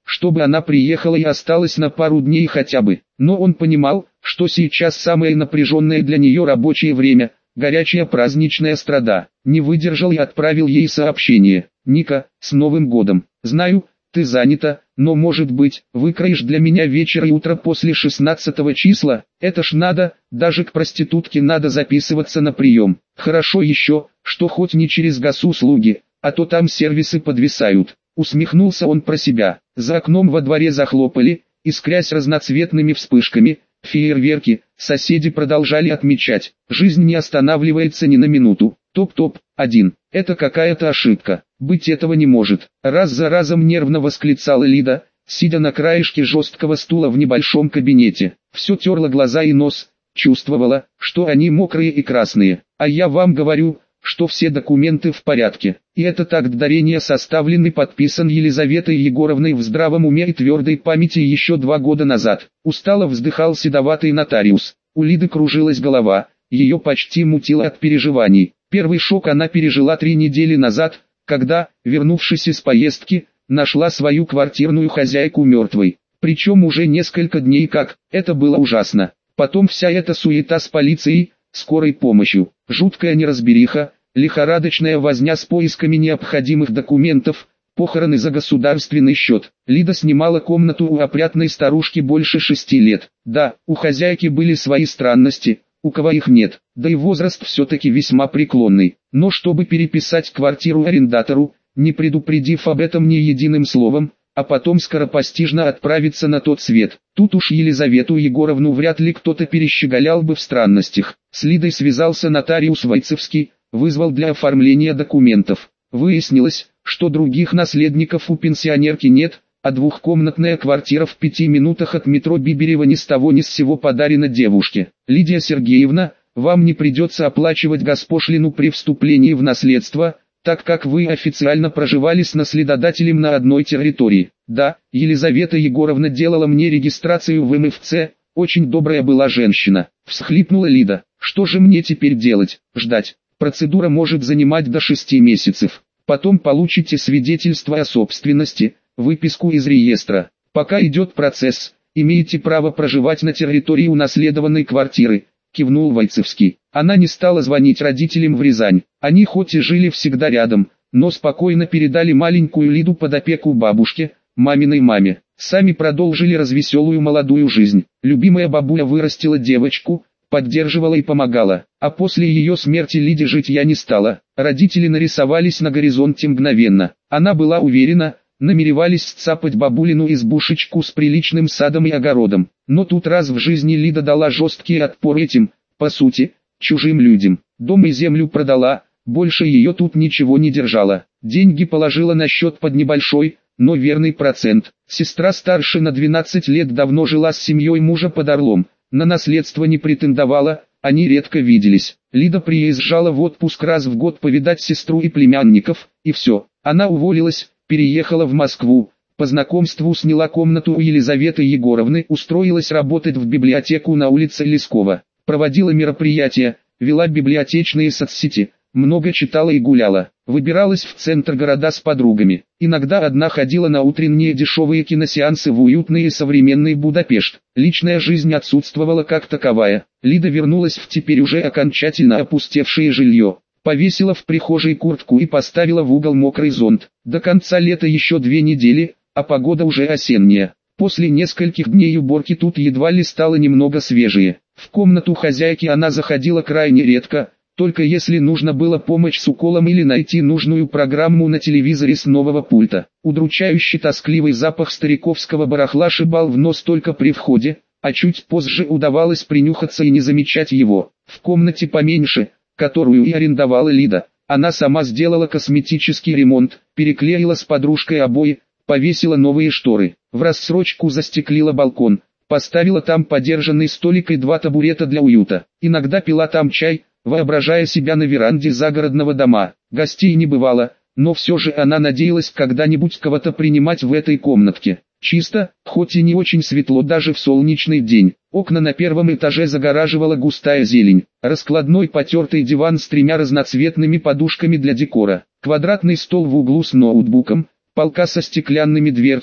чтобы она приехала и осталась на пару дней хотя бы. Но он понимал, что сейчас самое напряженное для нее рабочее время, горячая праздничная страда. Не выдержал и отправил ей сообщение. «Ника, с Новым годом! Знаю, ты занята, но может быть, выкроешь для меня вечер и утро после шестнадцатого числа? Это ж надо, даже к проститутке надо записываться на прием. Хорошо еще, что хоть не через госуслуги, а то там сервисы подвисают». Усмехнулся он про себя. За окном во дворе захлопали, искрясь разноцветными вспышками, фейерверки. Соседи продолжали отмечать. Жизнь не останавливается ни на минуту. Топ-топ, один. Это какая-то ошибка. Быть этого не может. Раз за разом нервно восклицала Лида, сидя на краешке жесткого стула в небольшом кабинете. Все терла глаза и нос, чувствовала, что они мокрые и красные. А я вам говорю, что все документы в порядке. И этот акт дарения составлен и подписан Елизаветой Егоровной в здравом уме и твердой памяти еще два года назад. Устало вздыхал седоватый нотариус. У Лиды кружилась голова, ее почти мутило от переживаний. Первый шок она пережила три недели назад, когда, вернувшись из поездки, нашла свою квартирную хозяйку мертвой. Причем уже несколько дней как, это было ужасно. Потом вся эта суета с полицией, скорой помощью, жуткая неразбериха, лихорадочная возня с поисками необходимых документов, похороны за государственный счет. Лида снимала комнату у опрятной старушки больше шести лет. Да, у хозяйки были свои странности, у кого их нет, да и возраст все-таки весьма преклонный. Но чтобы переписать квартиру арендатору, не предупредив об этом ни единым словом, а потом скоропостижно отправиться на тот свет, тут уж Елизавету Егоровну вряд ли кто-то перещеголял бы в странностях. С Лидой связался нотариус Войцевский, вызвал для оформления документов. Выяснилось, что других наследников у пенсионерки нет, а двухкомнатная квартира в пяти минутах от метро Биберева ни с того ни с сего подарена девушке. «Лидия Сергеевна, вам не придется оплачивать госпошлину при вступлении в наследство, так как вы официально проживали с наследодателем на одной территории. Да, Елизавета Егоровна делала мне регистрацию в эм эф цэ, очень добрая была женщина», — всхлипнула Лида. «Что же мне теперь делать? Ждать? Процедура может занимать до шести месяцев. Потом получите свидетельство о собственности, выписку из реестра. Пока идет процесс, имеете право проживать на территории унаследованной квартиры», — кивнул Войцевский. Она не стала звонить родителям в Рязань. Они хоть и жили всегда рядом, но спокойно передали маленькую Лиду под опеку бабушке, маминой маме. Сами продолжили развеселую молодую жизнь. Любимая бабуля вырастила девочку, поддерживала и помогала. А после ее смерти Лиде жить я не стала. Родители нарисовались на горизонте мгновенно. Она была уверена, намеревались сцапать бабулину избушечку с приличным садом и огородом. Но тут раз в жизни Лида дала жесткий отпор этим, по сути, чужим людям. Дом и землю продала, больше ее тут ничего не держало. Деньги положила на счет под небольшой, но верный процент. Сестра старше на двенадцать лет давно жила с семьей мужа под Орлом. На наследство не претендовала, они редко виделись. Лида приезжала в отпуск раз в год повидать сестру и племянников, и все. Она уволилась, переехала в Москву, по знакомству сняла комнату у Елизаветы Егоровны, устроилась работать в библиотеку на улице Лескова. Проводила мероприятия, вела библиотечные соцсети, много читала и гуляла. Выбиралась в центр города с подругами. Иногда одна ходила на утренние дешевые киносеансы в уютный и современный Будапешт. Личная жизнь отсутствовала как таковая. Лида вернулась в теперь уже окончательно опустевшее жилье. Повесила в прихожей куртку и поставила в угол мокрый зонт. До конца лета еще две недели, а погода уже осенняя. После нескольких дней уборки тут едва ли стало немного свежее. В комнату хозяйки она заходила крайне редко, только если нужно было помочь с уколом или найти нужную программу на телевизоре с нового пульта. Удручающий тоскливый запах стариковского барахла шибал в нос только при входе, а чуть позже удавалось принюхаться и не замечать его. В комнате поменьше, которую и арендовала Лида, она сама сделала косметический ремонт, переклеила с подружкой обои, повесила новые шторы, в рассрочку застеклила балкон, поставила там подержанный столик и два табурета для уюта. Иногда пила там чай, воображая себя на веранде загородного дома. Гостей не бывало, но все же она надеялась когда-нибудь кого-то принимать в этой комнатке. Чисто, хоть и не очень светло даже в солнечный день. Окна на первом этаже загораживала густая зелень. Раскладной потертый диван с тремя разноцветными подушками для декора. Квадратный стол в углу с ноутбуком. Полка со стеклянными дверцами,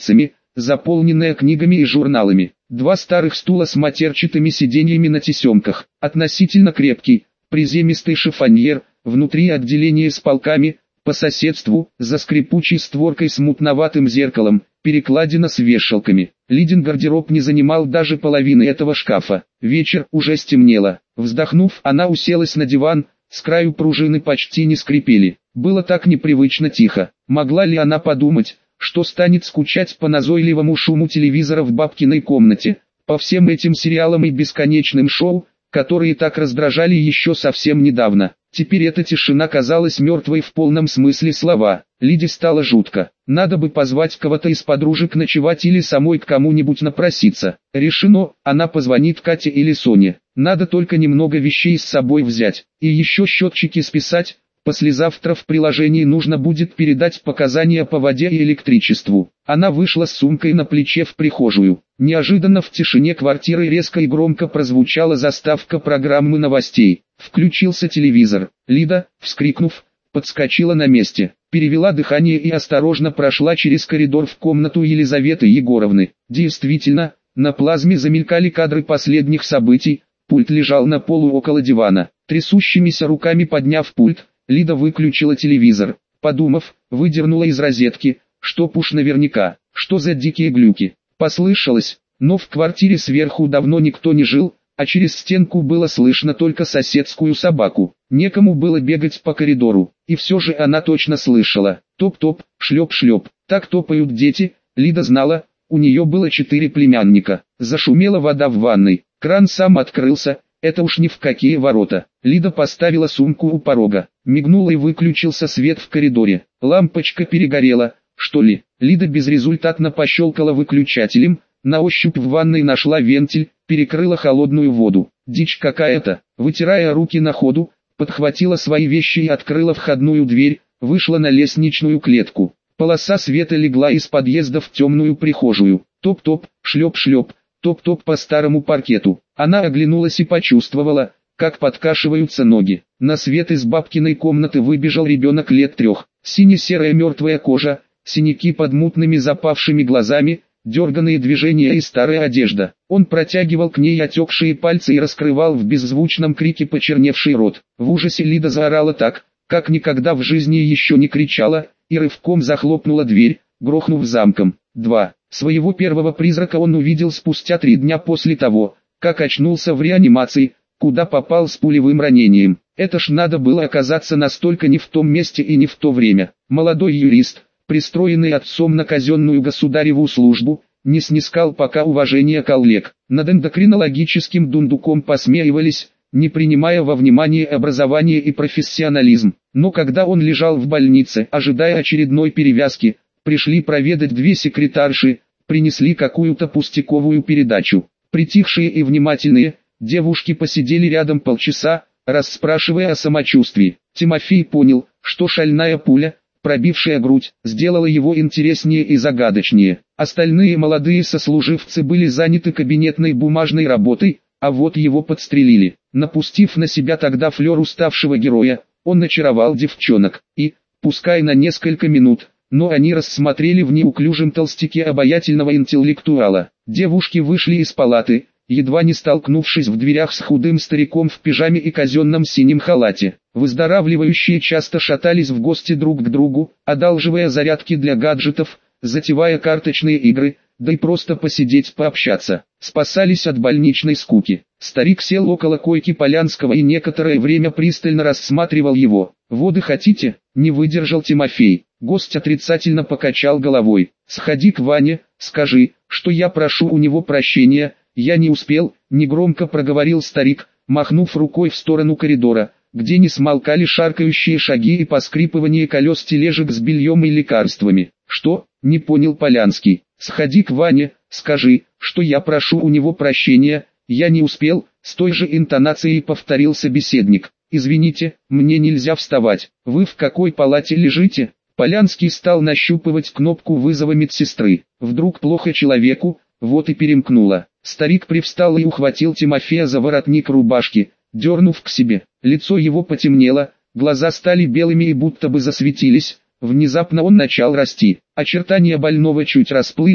заполненная книгами и журналами. Два старых стула с матерчатыми сиденьями на тесемках, относительно крепкий, приземистый шифоньер, внутри отделение с полками, по соседству, за скрипучей створкой с мутноватым зеркалом, перекладина с вешалками. Лидин гардероб не занимал даже половины этого шкафа. Вечер, уже стемнело. Вздохнув, она уселась на диван, с краю пружины почти не скрипели. Было так непривычно тихо. Могла ли она подумать, что станет скучать по назойливому шуму телевизора в бабкиной комнате, по всем этим сериалам и бесконечным шоу, которые так раздражали еще совсем недавно. Теперь эта тишина казалась мертвой в полном смысле слова. Лиде стало жутко. Надо бы позвать кого-то из подружек ночевать или самой к кому-нибудь напроситься. Решено, она позвонит Кате или Соне. Надо только немного вещей с собой взять. И еще счетчики списать. Послезавтра в приложении нужно будет передать показания по воде и электричеству. Она вышла с сумкой на плече в прихожую. Неожиданно в тишине квартиры резко и громко прозвучала заставка программы новостей. Включился телевизор. Лида, вскрикнув, подскочила на месте, перевела дыхание и осторожно прошла через коридор в комнату Елизаветы Егоровны. Действительно, на плазме замелькали кадры последних событий. Пульт лежал на полу около дивана. Трясущимися руками подняв пульт, Лида выключила телевизор. Подумав, выдернула из розетки, чтоб уж наверняка, что за дикие глюки. Послышалось, но в квартире сверху давно никто не жил, а через стенку было слышно только соседскую собаку. Некому было бегать по коридору, и все же она точно слышала. Топ-топ, шлеп-шлеп. Так топают дети. Лида знала, у нее было четыре племянника. Зашумела вода в ванной, кран сам открылся. Это уж ни в какие ворота. Лида поставила сумку у порога. Мигнула и выключился свет в коридоре. Лампочка перегорела, что ли? Лида безрезультатно пощелкала выключателем. На ощупь в ванной нашла вентиль, перекрыла холодную воду. Дичь какая-то. Вытирая руки на ходу, подхватила свои вещи и открыла входную дверь. Вышла на лестничную клетку. Полоса света легла из подъезда в темную прихожую. Топ-топ, шлеп-шлеп. Топ-топ по старому паркету. Она оглянулась и почувствовала, как подкашиваются ноги. На свет из бабкиной комнаты выбежал ребенок лет трех. Сине-серая мертвая кожа, синяки под мутными запавшими глазами, дерганные движения и старая одежда. Он протягивал к ней отекшие пальцы и раскрывал в беззвучном крике почерневший рот. В ужасе Лида заорала так, как никогда в жизни еще не кричала, и рывком захлопнула дверь, грохнув замком. два. Своего первого призрака он увидел спустя три дня после того, как очнулся в реанимации, куда попал с пулевым ранением. Это ж надо было оказаться настолько не в том месте и не в то время. Молодой юрист, пристроенный отцом на казенную государеву службу, не снискал пока уважения коллег. Над эндокринологическим дундуком посмеивались, не принимая во внимание образование и профессионализм. Но когда он лежал в больнице, ожидая очередной перевязки, пришли проведать две секретарши, принесли какую-то пустяковую передачу. Притихшие и внимательные, девушки посидели рядом полчаса, расспрашивая о самочувствии. Тимофей понял, что шальная пуля, пробившая грудь, сделала его интереснее и загадочнее. Остальные молодые сослуживцы были заняты кабинетной бумажной работой, а вот его подстрелили. Напустив на себя тогда флер уставшего героя, он очаровал девчонок, и, пускай на несколько минут, но они рассмотрели в неуклюжем толстяке обаятельного интеллектуала. Девушки вышли из палаты, едва не столкнувшись в дверях с худым стариком в пижаме и казенном синем халате. Выздоравливающие часто шатались в гости друг к другу, одалживая зарядки для гаджетов, затевая карточные игры, да и просто посидеть пообщаться. Спасались от больничной скуки. Старик сел около койки Полянского и некоторое время пристально рассматривал его. «Воды хотите?» — не выдержал Тимофей. Гость отрицательно покачал головой. «Сходи к Ване, скажи, что я прошу у него прощения, я не успел», — негромко проговорил старик, махнув рукой в сторону коридора, где не смолкали шаркающие шаги и поскрипывание колес тележек с бельем и лекарствами. «Что?» — не понял Полянский. «Сходи к Ване, скажи, что я прошу у него прощения, я не успел», — с той же интонацией повторил собеседник. «Извините, мне нельзя вставать. Вы в какой палате лежите?» Полянский стал нащупывать кнопку вызова медсестры. Вдруг плохо человеку, вот и перемкнуло. Старик привстал и ухватил Тимофея за воротник рубашки, дернув к себе. Лицо его потемнело, глаза стали белыми и будто бы засветились. Внезапно он начал расти. Очертания больного чуть расплылись,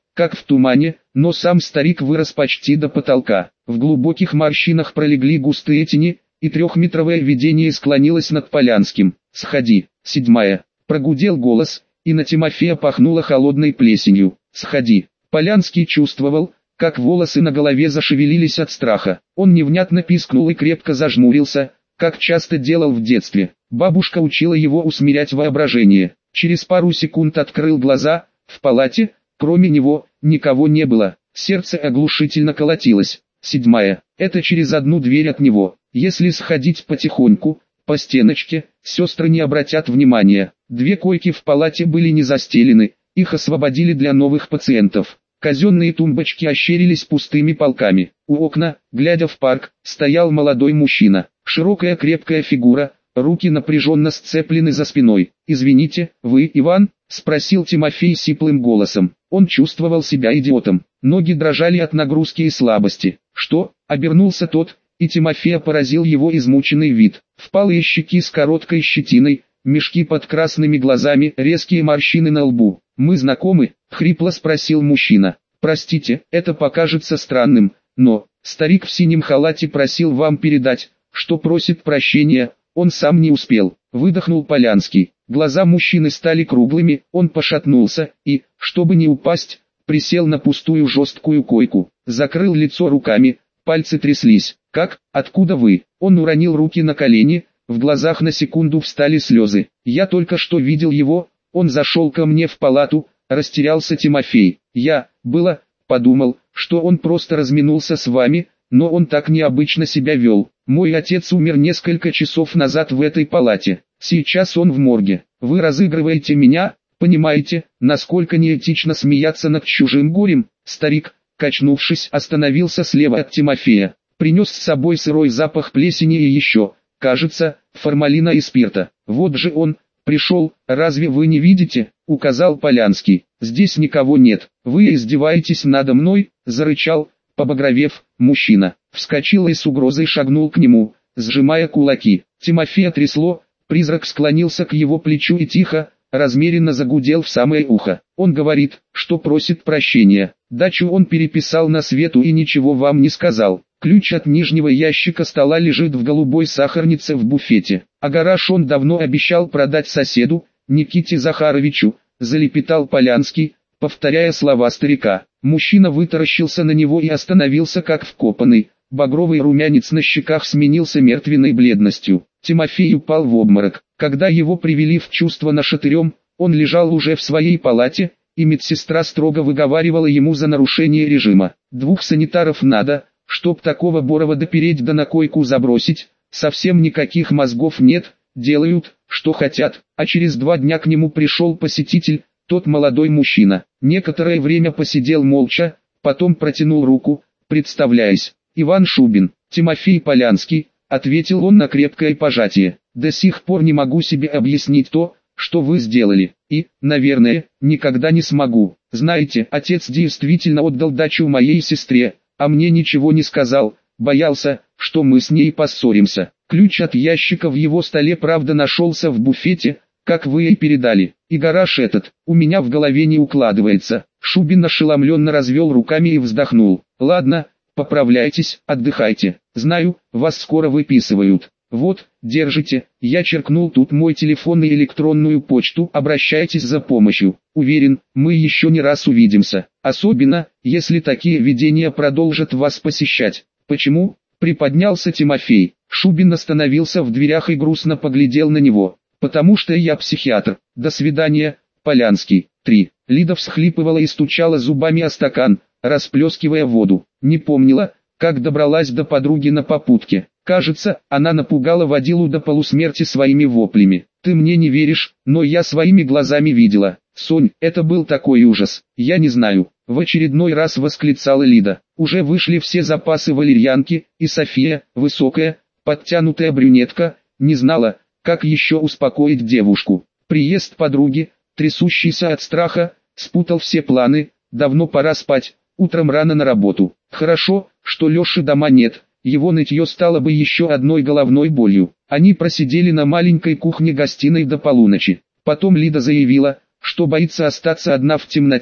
как в тумане, но сам старик вырос почти до потолка. В глубоких морщинах пролегли густые тени, и трехметровое видение склонилось над Полянским. «Сходи». Седьмая. Прогудел голос, и на Тимофея пахнуло холодной плесенью. «Сходи». Полянский чувствовал, как волосы на голове зашевелились от страха. Он невнятно пискнул и крепко зажмурился, как часто делал в детстве. Бабушка учила его усмирять воображение. Через пару секунд открыл глаза. В палате, кроме него, никого не было. Сердце оглушительно колотилось. Седьмая. Это через одну дверь от него. Если сходить потихоньку, по стеночке, сестры не обратят внимания. Две койки в палате были не застелены, их освободили для новых пациентов. Казенные тумбочки ощерились пустыми полками. У окна, глядя в парк, стоял молодой мужчина. Широкая крепкая фигура, руки напряженно сцеплены за спиной. «Извините, вы Иван?» – спросил Тимофей сиплым голосом. Он чувствовал себя идиотом. Ноги дрожали от нагрузки и слабости. «Что?» – обернулся тот, и Тимофея поразил его измученный вид. Впалые щеки с короткой щетиной, мешки под красными глазами, резкие морщины на лбу. «Мы знакомы?» – хрипло спросил мужчина. «Простите, это покажется странным, но...» Старик в синем халате просил вам передать, что просит прощения, он сам не успел. Выдохнул Полянский. Глаза мужчины стали круглыми, он пошатнулся и, чтобы не упасть, присел на пустую жесткую койку. Закрыл лицо руками, пальцы тряслись. «Как? Откуда вы?» Он уронил руки на колени, в глазах на секунду встали слезы. «Я только что видел его, он зашел ко мне в палату», растерялся Тимофей. «Я, было, подумал, что он просто разминулся с вами, но он так необычно себя вел. Мой отец умер несколько часов назад в этой палате, сейчас он в морге. Вы разыгрываете меня, понимаете, насколько неэтично смеяться над чужим горем?» Старик, качнувшись, остановился слева от Тимофея. Принес с собой сырой запах плесени и еще, кажется, формалина и спирта. «Вот же он, пришел, разве вы не видите?» — указал Полянский. «Здесь никого нет. Вы издеваетесь надо мной?» — зарычал, побагровев, мужчина. Вскочил и с угрозой шагнул к нему, сжимая кулаки. Тимофея трясло, призрак склонился к его плечу и тихо, размеренно загудел в самое ухо. «Он говорит, что просит прощения. Дачу он переписал на Свету и ничего вам не сказал. Ключ от нижнего ящика стола лежит в голубой сахарнице в буфете. А гараж он давно обещал продать соседу, Никите Захаровичу», — залепетал Полянский, повторяя слова старика. Мужчина вытаращился на него и остановился как вкопанный. Багровый румянец на щеках сменился мертвенной бледностью. Тимофей упал в обморок. Когда его привели в чувство нашатырем, он лежал уже в своей палате, и медсестра строго выговаривала ему за нарушение режима. «Двух санитаров надо, чтоб такого Борова допереть да на койку забросить, совсем никаких мозгов нет, делают, что хотят». А через два дня к нему пришел посетитель, тот молодой мужчина. Некоторое время посидел молча, потом протянул руку, представляясь. «Иван Шубин, Тимофей Полянский», — ответил он на крепкое пожатие. «До сих пор не могу себе объяснить то, что вы сделали, и, наверное, никогда не смогу. Знаете, отец действительно отдал дачу моей сестре, а мне ничего не сказал, боялся, что мы с ней поссоримся. Ключ от ящика в его столе правда нашелся в буфете, как вы и передали, и гараж этот, у меня в голове не укладывается». Шубин ошеломленно развел руками и вздохнул. «Ладно, поправляйтесь, отдыхайте, знаю, вас скоро выписывают. Вот, держите, я черкнул тут мой телефон и электронную почту, обращайтесь за помощью. Уверен, мы еще не раз увидимся, особенно, если такие видения продолжат вас посещать». «Почему?» — приподнялся Тимофей. Шубин остановился в дверях и грустно поглядел на него. «Потому что я психиатр. До свидания, Полянский». три. Лида всхлипывала и стучала зубами о стакан, расплескивая воду. Не помнила, как добралась до подруги на попутке. Кажется, она напугала водилу до полусмерти своими воплями. «Ты мне не веришь, но я своими глазами видела. Сонь, это был такой ужас. Я не знаю», — в очередной раз восклицала Лида. Уже вышли все запасы валерьянки, и София, высокая, подтянутая брюнетка, не знала, как еще успокоить девушку. Приезд подруги, трясущийся от страха, спутал все планы. Давно пора спать, утром рано на работу. Хорошо, что Леши дома нет, его нытье стало бы еще одной головной болью. Они просидели на маленькой кухне-гостиной до полуночи. Потом Лида заявила, что боится остаться одна в темноте,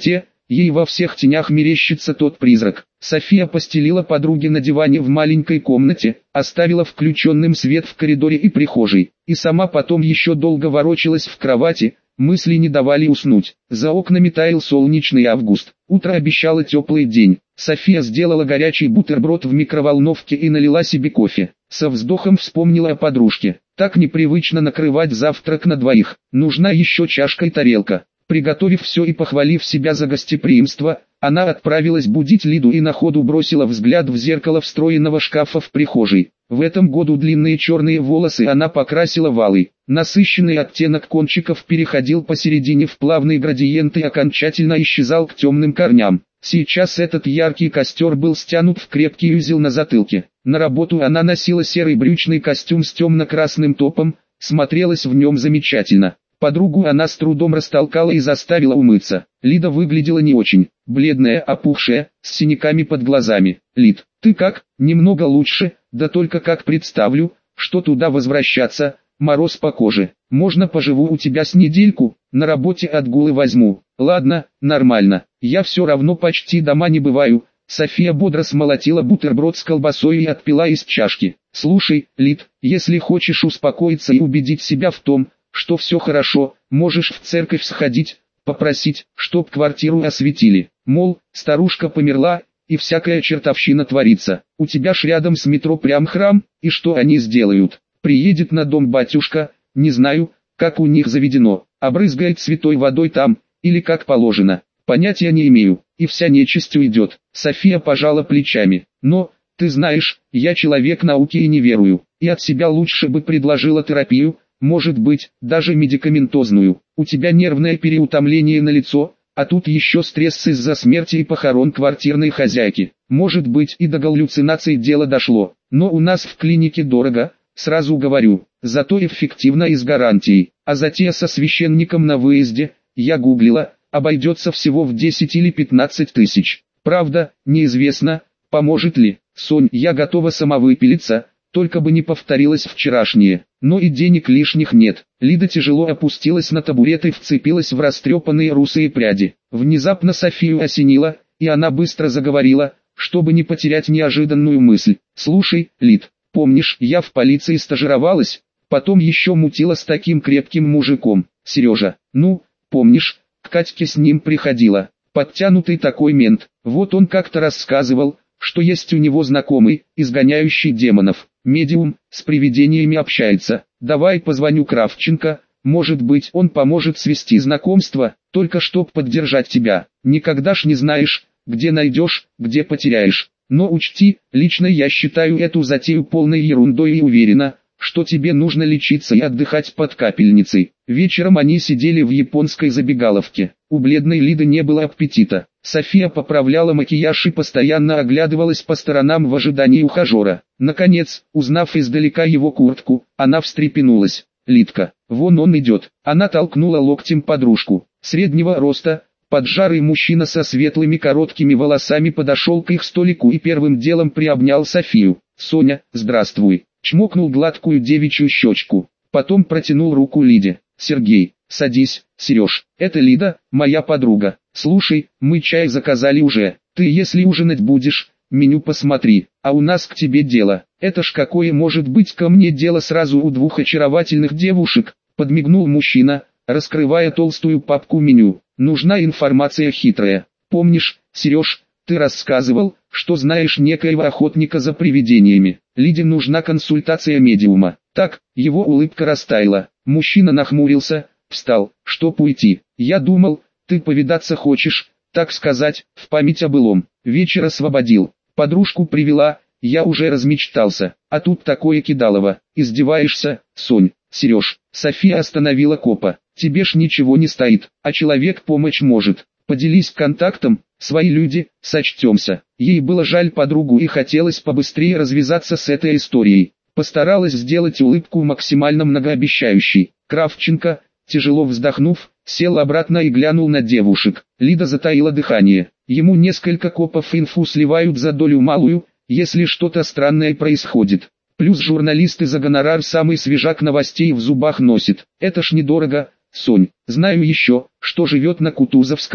ей во всех тенях мерещится тот призрак. София постелила подруге на диване в маленькой комнате, оставила включенным свет в коридоре и прихожей, и сама потом еще долго ворочалась в кровати. Мысли не давали уснуть. За окнами таял солнечный август. Утро обещало теплый день. София сделала горячий бутерброд в микроволновке и налила себе кофе. Со вздохом вспомнила о подружке. Так непривычно накрывать завтрак на двоих. Нужна еще чашка и тарелка. Приготовив все и похвалив себя за гостеприимство, она отправилась будить Лиду и на ходу бросила взгляд в зеркало встроенного шкафа в прихожей. В этом году длинные черные волосы она покрасила в алый. Насыщенный оттенок кончиков переходил посередине в плавный градиент и окончательно исчезал к темным корням. Сейчас этот яркий костер был стянут в крепкий узел на затылке. На работу она носила серый брючный костюм с темно-красным топом, смотрелась в нем замечательно. Подругу она с трудом растолкала и заставила умыться. Лида выглядела не очень, бледная, опухшая, с синяками под глазами. «Лид, ты как? Немного лучше, да только как представлю, что туда возвращаться, мороз по коже. Можно поживу у тебя с недельку, на работе отгулы возьму». «Ладно, нормально, я все равно почти дома не бываю». София бодро смолотила бутерброд с колбасой и отпила из чашки. «Слушай, Лид, если хочешь успокоиться и убедить себя в том, что все хорошо, можешь в церковь сходить, попросить, чтоб квартиру осветили. Мол, старушка померла, и всякая чертовщина творится. У тебя ж рядом с метро прям храм, и что они сделают? Приедет на дом батюшка, не знаю, как у них заведено, обрызгает святой водой там, или как положено. Понятия не имею, и вся нечисть уйдет». София пожала плечами. «Но, ты знаешь, я человек науки и не верую, и от себя лучше бы предложила терапию, может быть, даже медикаментозную. У тебя нервное переутомление на лицо, а тут еще стресс из-за смерти и похорон квартирной хозяйки. Может быть, и до галлюцинаций дело дошло. Но у нас в клинике дорого, сразу говорю, зато эффективно и с гарантией. А затея со священником на выезде, я гуглила, обойдется всего в десять или пятнадцать тысяч. Правда, неизвестно, поможет ли. Сонь, я готова сама выпилиться, только бы не повторилось вчерашнее. Но и денег лишних нет». Лида тяжело опустилась на табурет и вцепилась в растрепанные русые пряди. Внезапно Софию осенило, и она быстро заговорила, чтобы не потерять неожиданную мысль. «Слушай, Лид, помнишь, я в полиции стажировалась, потом еще мутила с таким крепким мужиком, Сережа. Ну, помнишь, к Катьке с ним приходила, подтянутый такой мент. Вот он как-то рассказывал, что есть у него знакомый, изгоняющий демонов, медиум, с привидениями общается. Давай позвоню Кравченко, может быть он поможет свести знакомство, только чтоб поддержать тебя. Никогда ж не знаешь, где найдешь, где потеряешь. Но учти, лично я считаю эту затею полной ерундой и уверена, что тебе нужно лечиться и отдыхать под капельницей». Вечером они сидели в японской забегаловке. У бледной Лиды не было аппетита. София поправляла макияж и постоянно оглядывалась по сторонам в ожидании ухажера. Наконец, узнав издалека его куртку, она встрепенулась. «Лидка, вон он идет». Она толкнула локтем подружку. Среднего роста, поджарый мужчина со светлыми короткими волосами подошел к их столику и первым делом приобнял Софию. «Соня, здравствуй». Чмокнул гладкую девичью щечку. Потом протянул руку Лиде. «Сергей, садись, Сереж, это Лида, моя подруга. Слушай, мы чай заказали уже. Ты если ужинать будешь, меню посмотри, а у нас к тебе дело». «Это ж какое может быть ко мне дело сразу у двух очаровательных девушек», подмигнул мужчина, раскрывая толстую папку меню. «Нужна информация хитрая. Помнишь, Сереж, ты рассказывал, что знаешь некоего охотника за привидениями. Лиде нужна консультация медиума». Так, его улыбка растаяла. Мужчина нахмурился, встал, чтоб уйти. «Я думал, ты повидаться хочешь, так сказать, в память о былом. Вечер освободил, подружку привела, я уже размечтался, а тут такое кидалово. Издеваешься, Сонь?» «Сереж», София остановила копа, «тебе ж ничего не стоит, а человек помочь может. Поделись контактом, свои люди, сочтемся». Ей было жаль подругу и хотелось побыстрее развязаться с этой историей. Постаралась сделать улыбку максимально многообещающей. Кравченко, тяжело вздохнув, сел обратно и глянул на девушек. Лида затаила дыхание. Ему несколько копов инфу сливают за долю малую, если что-то странное происходит. Плюс журналисты за гонорар самый свежак новостей в зубах носит. Это ж недорого, Сонь. Знаю еще, что живет на Кутузовском,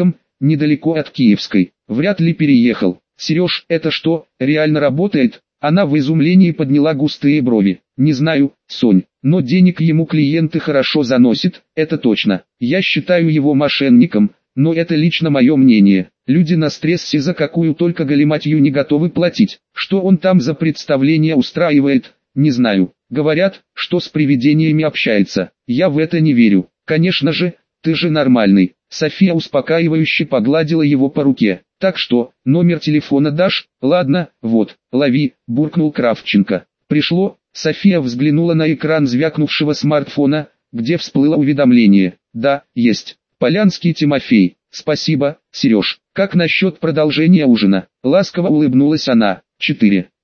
недалеко от Киевской. Вряд ли переехал. Сереж, это что, реально работает? Она в изумлении подняла густые брови. Не знаю, Сонь, но денег ему клиенты хорошо заносят, это точно. Я считаю его мошенником, но это лично мое мнение. Люди на стрессе за какую только галиматью не готовы платить. Что он там за представление устраивает, не знаю. Говорят, что с привидениями общается. Я в это не верю. Конечно же, ты же нормальный. София успокаивающе погладила его по руке. Так что, номер телефона дашь? Ладно, вот, лови, буркнул Кравченко. Пришло. София взглянула на экран звякнувшего смартфона, где всплыло уведомление. Да, есть. Полянский Тимофей. Спасибо, Сереж. Как насчет продолжения ужина? Ласково улыбнулась она. четыре.